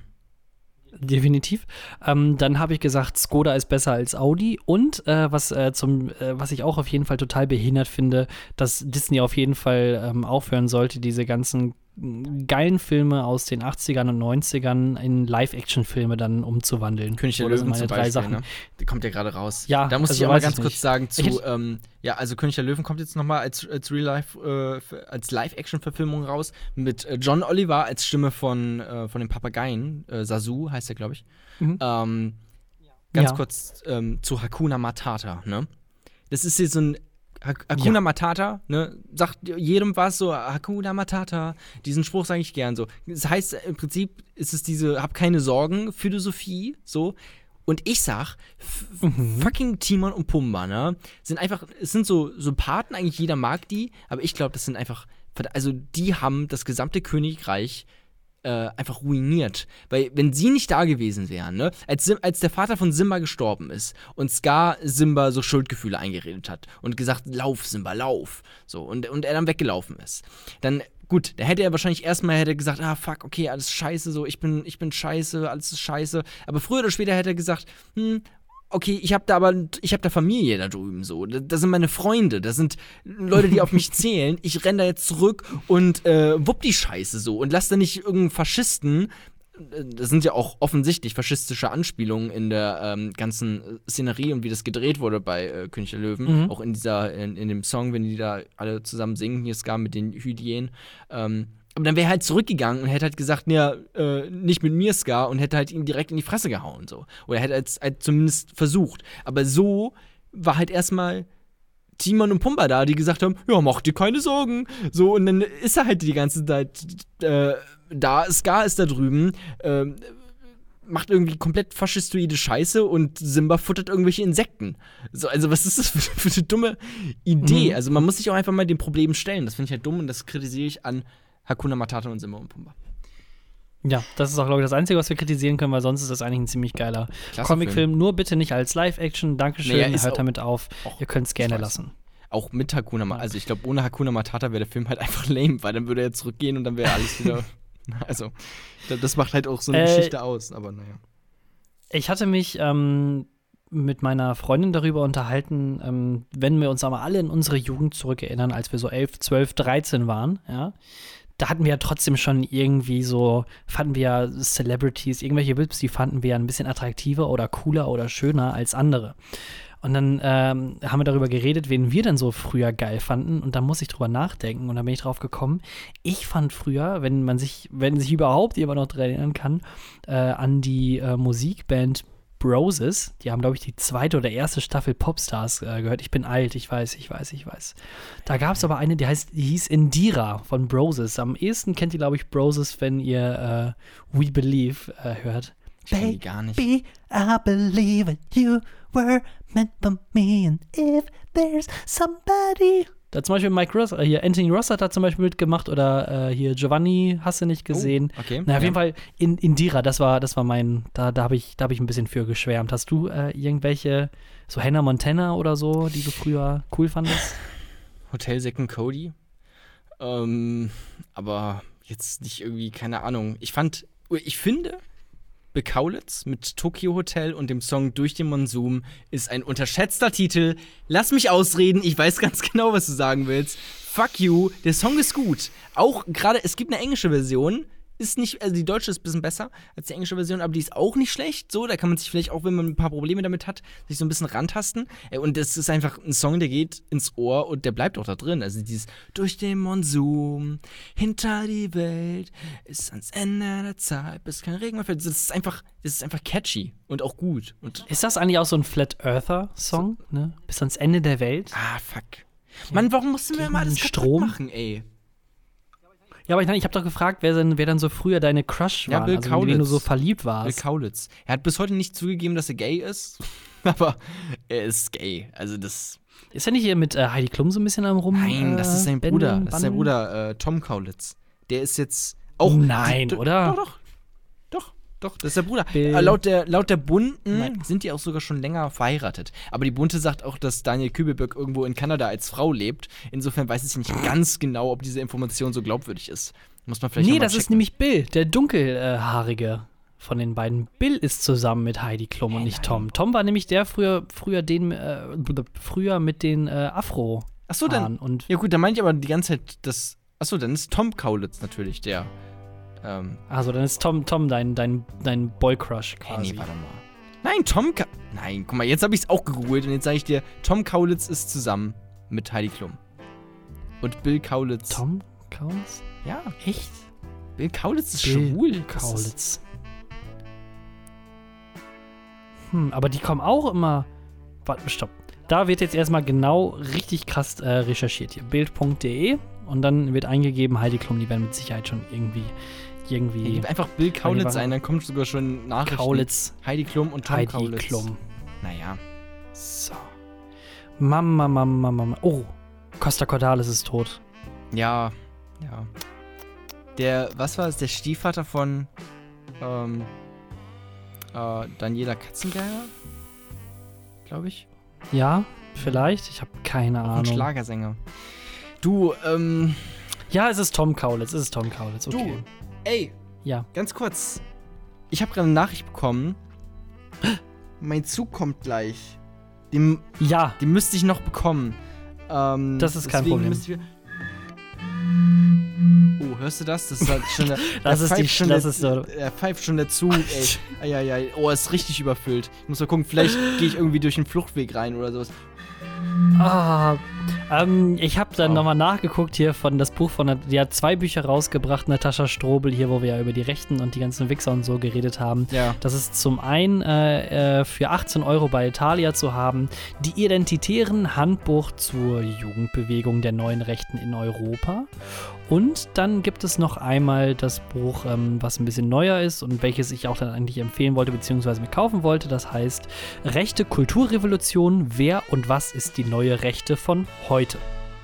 Speaker 1: Definitiv. Ähm, dann habe ich gesagt, Skoda ist besser als Audi. Und äh, was, äh, zum, äh, was ich auch auf jeden Fall total behindert finde, dass Disney auf jeden Fall ähm, aufhören sollte, diese ganzen geilen Filme aus den achtzigern und neunzigern in Live-Action-Filme dann umzuwandeln.
Speaker 2: König der
Speaker 1: So, das sind
Speaker 2: Löwen
Speaker 1: meine
Speaker 2: zum
Speaker 1: drei
Speaker 2: Beispiel,
Speaker 1: Sachen.
Speaker 2: ne? Der kommt ja gerade raus.
Speaker 1: Ja,
Speaker 2: da muss
Speaker 1: also
Speaker 2: ich auch mal
Speaker 1: weiß
Speaker 2: ganz
Speaker 1: ich
Speaker 2: kurz
Speaker 1: nicht.
Speaker 2: sagen zu,
Speaker 1: Ich-
Speaker 2: ähm, ja, also König der Löwen kommt jetzt nochmal als, als Real-Life, äh, als Live-Action-Verfilmung raus mit äh, John Oliver als Stimme von, äh, von den Papageien, äh, Sasu heißt er, glaube ich.
Speaker 1: Mhm.
Speaker 2: Ähm, ganz
Speaker 1: Ja.
Speaker 2: kurz ähm, zu Hakuna Matata, ne? Das ist jetzt so ein Hak- Hakuna
Speaker 1: Ja.
Speaker 2: Matata, ne? Sagt jedem was so, Hakuna Matata. Diesen Spruch sage ich gern so. Das heißt, im Prinzip ist es diese Hab keine Sorgen Philosophie, so. Und ich sag, f-
Speaker 1: Mhm.
Speaker 2: fucking Timon und Pumba, ne? Sind einfach, es sind so Sympathen, eigentlich jeder mag die, aber ich glaube, das sind einfach, also die haben das gesamte Königreich äh, einfach ruiniert. Weil, wenn sie nicht da gewesen wären, ne, als, Sim, als der Vater von Simba gestorben ist und Scar Simba so Schuldgefühle eingeredet hat und gesagt, lauf, Simba, lauf. So, und, und er dann weggelaufen ist, dann, gut, da hätte er wahrscheinlich erstmal hätte er gesagt, ah, fuck, okay, alles scheiße, so, ich bin, ich bin scheiße, alles ist scheiße. Aber früher oder später hätte er gesagt, hm, okay, ich habe da aber, ich habe da Familie da drüben so. Da, das sind meine Freunde, das sind Leute, die auf mich zählen. Ich renne da jetzt zurück und äh, wupp die Scheiße so und lass da nicht irgendeinen Faschisten. äh, Das sind ja auch offensichtlich faschistische Anspielungen in der ähm, ganzen Szenerie und wie das gedreht wurde bei äh, König der Löwen.
Speaker 1: Mhm.
Speaker 2: Auch in dieser, in, in dem Song, wenn die da alle zusammen singen, hier Scar mit den Hyänen. Ähm, aber dann wäre er halt zurückgegangen und hätte halt gesagt, ja, äh, nicht mit mir, Scar, und hätte halt ihn direkt in die Fresse gehauen, so. Oder hätte halt, halt zumindest versucht. Aber so war halt erstmal Timon und Pumba da, die gesagt haben, ja, mach dir keine Sorgen. So, und dann ist er halt die ganze Zeit äh, da, Scar ist da drüben, äh, macht irgendwie komplett faschistoide Scheiße und Simba futtert irgendwelche Insekten. So, also was ist das für, für eine dumme Idee?
Speaker 1: Mhm.
Speaker 2: Also man muss sich auch einfach mal den Problemen stellen. Das finde ich halt dumm und das kritisiere ich an Hakuna Matata und Simba und Pumba.
Speaker 1: Ja, das ist auch, glaube ich, das Einzige, was wir kritisieren können, weil sonst ist das eigentlich ein ziemlich geiler
Speaker 2: Klasse
Speaker 1: Comicfilm. Nur bitte nicht als Live-Action. Dankeschön,
Speaker 2: Naja, ist
Speaker 1: hört
Speaker 2: auch-
Speaker 1: damit auf.
Speaker 2: auch-
Speaker 1: Ihr könnt es gerne
Speaker 2: ich weiß.
Speaker 1: lassen.
Speaker 2: Auch mit Hakuna Matata. Also ich glaube, ohne Hakuna Matata wäre der Film halt einfach lame, weil dann würde er zurückgehen und dann wäre alles wieder. Also, ich glaub, das macht halt auch so eine
Speaker 1: Äh,
Speaker 2: Geschichte aus, aber naja.
Speaker 1: Ich hatte mich ähm, mit meiner Freundin darüber unterhalten, ähm, wenn wir uns aber alle in unsere Jugend zurückerinnern, als wir so elf, zwölf, dreizehn waren, ja, da hatten wir ja trotzdem schon irgendwie so, fanden wir ja Celebrities, irgendwelche Vips, die fanden wir ja ein bisschen attraktiver oder cooler oder schöner als andere. Und dann ähm, haben wir darüber geredet, wen wir denn so früher geil fanden. Und da muss ich drüber nachdenken. Und da bin ich drauf gekommen. Ich fand früher, wenn man sich, wenn sich überhaupt jemand noch dran erinnern kann, äh, an die äh, Musikband Broses. Die haben, glaube ich, die zweite oder erste Staffel Popstars äh, gehört. Ich bin alt, ich weiß, ich weiß, ich weiß. Da gab es aber eine, die heißt, die hieß Indira von Broses. Am ehesten kennt ihr, glaube ich, Broses, wenn ihr äh, We Believe äh, hört.
Speaker 2: Ich kenn die gar nicht.
Speaker 1: Baby, I believe that you were meant for me and if there's somebody. Da hat zum Beispiel Mike Ross, äh, hier Anthony Ross hat da zum Beispiel mitgemacht oder äh, hier Giovanni, hast du nicht gesehen.
Speaker 2: Oh, okay.
Speaker 1: Na, auf
Speaker 2: ja.
Speaker 1: jeden Fall in Indira, das war, das war mein, da, da habe ich, da hab ich ein bisschen für geschwärmt. Hast du äh, irgendwelche, so Hannah Montana oder so, die du früher cool fandest?
Speaker 2: Hotel Zack und Cody. Ähm, aber jetzt nicht irgendwie, keine Ahnung. Ich fand, ich finde, Bill Kaulitz mit Tokyo Hotel und dem Song Durch den Monsum ist ein unterschätzter Titel. Lass mich ausreden, ich weiß ganz genau, was du sagen willst. Fuck you, der Song ist gut. Auch gerade, es gibt eine englische Version. Ist nicht, also die deutsche ist ein bisschen besser als die englische Version, aber die ist auch nicht schlecht. So, da kann man sich vielleicht auch, wenn man ein paar Probleme damit hat, sich so ein bisschen rantasten. Und das ist einfach ein Song, der geht ins Ohr und der bleibt auch da drin. Also dieses Durch den Monsum, hinter die Welt, ist ans Ende der Zeit, bis kein Regen mehr fällt. Das ist einfach, das ist einfach catchy und auch gut. Und
Speaker 1: Ist das eigentlich auch so ein Flat Earther-Song? So, ne? Bis ans Ende der Welt?
Speaker 2: ah, fuck. Mann, warum mussten wir
Speaker 1: Gegen
Speaker 2: immer alles
Speaker 1: den
Speaker 2: kaputt
Speaker 1: Strom?
Speaker 2: machen, ey?
Speaker 1: Ja, aber ich, ich habe doch gefragt, wer, denn, wer dann so früher deine Crush war,
Speaker 2: Ja, Bill
Speaker 1: also in den du
Speaker 2: Kaulitz.
Speaker 1: so verliebt
Speaker 2: Bill
Speaker 1: warst.
Speaker 2: Kaulitz. Er hat bis heute nicht zugegeben, dass er gay ist, aber er ist gay. Also das
Speaker 1: Ist er nicht hier mit äh, Heidi Klum so ein bisschen am Rum?
Speaker 2: Nein,
Speaker 1: äh,
Speaker 2: das ist sein
Speaker 1: bändeln,
Speaker 2: Bruder. Das ist sein
Speaker 1: bandeln?
Speaker 2: Bruder, äh, Tom Kaulitz. Der ist jetzt auch.
Speaker 1: Nein,
Speaker 2: die,
Speaker 1: oder?
Speaker 2: Doch, doch. Doch, doch, das ist der Bruder.
Speaker 1: Bill-
Speaker 2: Äh, laut der, laut der Bunten
Speaker 1: Nein.
Speaker 2: sind die auch sogar schon länger verheiratet. Aber die Bunte sagt auch, dass Daniel Kübelberg irgendwo in Kanada als Frau lebt. Insofern weiß ich nicht ganz genau, ob diese Information so glaubwürdig ist. Muss man vielleicht
Speaker 1: Nee,
Speaker 2: noch mal
Speaker 1: das ist
Speaker 2: checken.
Speaker 1: nämlich Bill, der dunkelhaarige von den beiden. Bill ist zusammen mit Heidi Klum und nicht Tom. Tom war nämlich der früher, früher den, äh, früher mit den äh, Afro.
Speaker 2: Ach so, dann.
Speaker 1: Haaren und
Speaker 2: Ja, gut, dann meine ich aber die ganze Zeit, dass. Achso, dann ist Tom Kaulitz natürlich der. Ähm,
Speaker 1: also dann ist Tom, Tom dein, dein, dein Boy-Crush
Speaker 2: Hey,
Speaker 1: quasi.
Speaker 2: nee, warte mal. Nein, Tom Ka Nein, guck mal, jetzt habe ich es auch gegoogelt und jetzt sage ich dir, Tom Kaulitz ist zusammen mit Heidi Klum. Und Bill Kaulitz.
Speaker 1: Tom Kaulitz?
Speaker 2: Ja,
Speaker 1: Echt?
Speaker 2: Bill Kaulitz ist
Speaker 1: Bill
Speaker 2: schwul. Das ist-
Speaker 1: Kaulitz. Hm, aber die kommen auch immer. Warte, stopp. Da wird jetzt erstmal genau richtig krass äh, recherchiert hier. Bild punkt de und dann wird eingegeben, Heidi Klum, die werden mit Sicherheit schon irgendwie.
Speaker 2: Ja,
Speaker 1: irgendwie
Speaker 2: gib einfach Bill Kaulitz
Speaker 1: Heidi-
Speaker 2: ein, dann kommt sogar schon Nachrichten.
Speaker 1: Kaulitz,
Speaker 2: Heidi Klum und Tom
Speaker 1: Heidi
Speaker 2: Kaulitz.
Speaker 1: Klum.
Speaker 2: Naja.
Speaker 1: So. Mama, Mama, Mama. Oh, Costa Cordalis ist tot.
Speaker 2: Ja, ja. Der, was war es, der Stiefvater von ähm, äh, Daniela Katzengeier? Glaube ich.
Speaker 1: Ja, vielleicht. Ich habe keine
Speaker 2: Auch ein
Speaker 1: Ahnung.
Speaker 2: Schlagersänger. Du, ähm,
Speaker 1: Ja, es ist Tom Kaulitz. Es ist Tom Kaulitz. Okay.
Speaker 2: Du, ey,
Speaker 1: Ja.
Speaker 2: ganz kurz. Ich habe gerade eine Nachricht bekommen. Mein Zug kommt gleich. Den,
Speaker 1: Ja.
Speaker 2: den müsste ich noch bekommen. Ähm,
Speaker 1: Das ist kein
Speaker 2: deswegen
Speaker 1: Problem.
Speaker 2: müssen wir- Oh, hörst du das? Das ist halt schon der,
Speaker 1: Das
Speaker 2: der
Speaker 1: ist die-
Speaker 2: pfeift schon
Speaker 1: das
Speaker 2: der,
Speaker 1: ist so-
Speaker 2: der pfeift schon der Zug, ey. Eieiei. Oh, ist richtig überfüllt. Ich muss mal gucken, vielleicht gehe ich irgendwie durch den Fluchtweg rein oder sowas.
Speaker 1: Ah, ähm, ich habe dann
Speaker 2: Oh.
Speaker 1: nochmal nachgeguckt hier von das Buch von, die hat zwei Bücher rausgebracht, Natascha Strobel, hier, wo wir ja über die Rechten und die ganzen Wichser und so geredet haben.
Speaker 2: Ja.
Speaker 1: Das ist zum einen äh, äh, für achtzehn Euro bei Italia zu haben, die Identitären Handbuch zur Jugendbewegung der neuen Rechten in Europa. Und dann gibt es noch einmal das Buch, ähm, was ein bisschen neuer ist und welches ich auch dann eigentlich empfehlen wollte, beziehungsweise mir kaufen wollte. Das heißt Rechte Kulturrevolution, wer und was ist die neue Rechte von heute?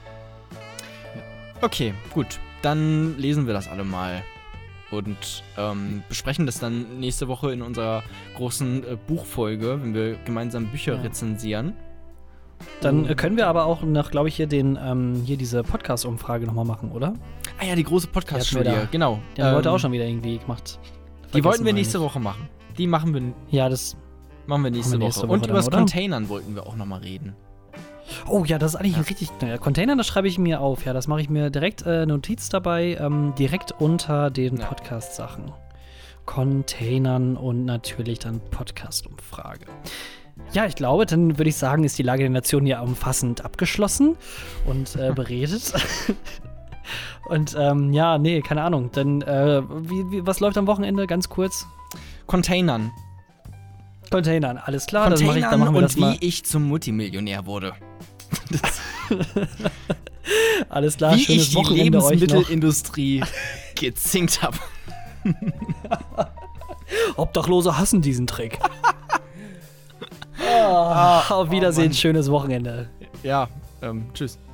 Speaker 2: Okay, gut. Dann lesen wir das alle mal. Und ähm, besprechen das dann nächste Woche in unserer großen äh, Buchfolge, wenn wir gemeinsam Bücher
Speaker 1: Ja.
Speaker 2: rezensieren.
Speaker 1: Dann äh, können wir aber auch noch, glaube ich, hier den ähm, hier diese Podcast-Umfrage nochmal machen, oder?
Speaker 2: Ah ja, die große
Speaker 1: Die hatten
Speaker 2: Podcast-Studie,
Speaker 1: wir da.
Speaker 2: genau.
Speaker 1: Die haben wir heute
Speaker 2: Ähm,
Speaker 1: auch schon wieder irgendwie gemacht.
Speaker 2: Die wollten wir
Speaker 1: Vergessen
Speaker 2: nächste
Speaker 1: eigentlich.
Speaker 2: Woche machen. Die machen wir,
Speaker 1: Ja, das.
Speaker 2: machen wir nächste,
Speaker 1: Machen wir nächste
Speaker 2: Woche.
Speaker 1: Woche
Speaker 2: Und
Speaker 1: dann,
Speaker 2: über das
Speaker 1: oder?
Speaker 2: Containern wollten wir auch nochmal reden.
Speaker 1: Oh ja, das ist eigentlich ein richtig. Naja, Container, das schreibe ich mir auf. Ja, das mache ich mir direkt äh, Notiz dabei, ähm, direkt unter den
Speaker 2: Ja.
Speaker 1: Podcast-Sachen. Containern und natürlich dann Podcast-Umfrage. Ja, ich glaube, dann würde ich sagen, ist die Lage der Nation ja umfassend abgeschlossen und äh, beredet. Und ähm, ja, nee, keine Ahnung. Dann, äh, wie, wie, was läuft am Wochenende? Ganz kurz.
Speaker 2: Containern.
Speaker 1: Containern, alles klar. Das mach ich, dann
Speaker 2: Containern
Speaker 1: machen wir
Speaker 2: und
Speaker 1: das mal.
Speaker 2: wie ich zum Multimillionär wurde. Das,
Speaker 1: Alles klar,
Speaker 2: wie
Speaker 1: schönes
Speaker 2: ich die
Speaker 1: Wochenende euch noch.
Speaker 2: Lebensmittelindustrie gezinkt habe.
Speaker 1: Obdachlose hassen diesen Trick. Ah, auf Wiedersehen,
Speaker 2: Mann.
Speaker 1: schönes Wochenende.
Speaker 2: Ja, ähm, tschüss.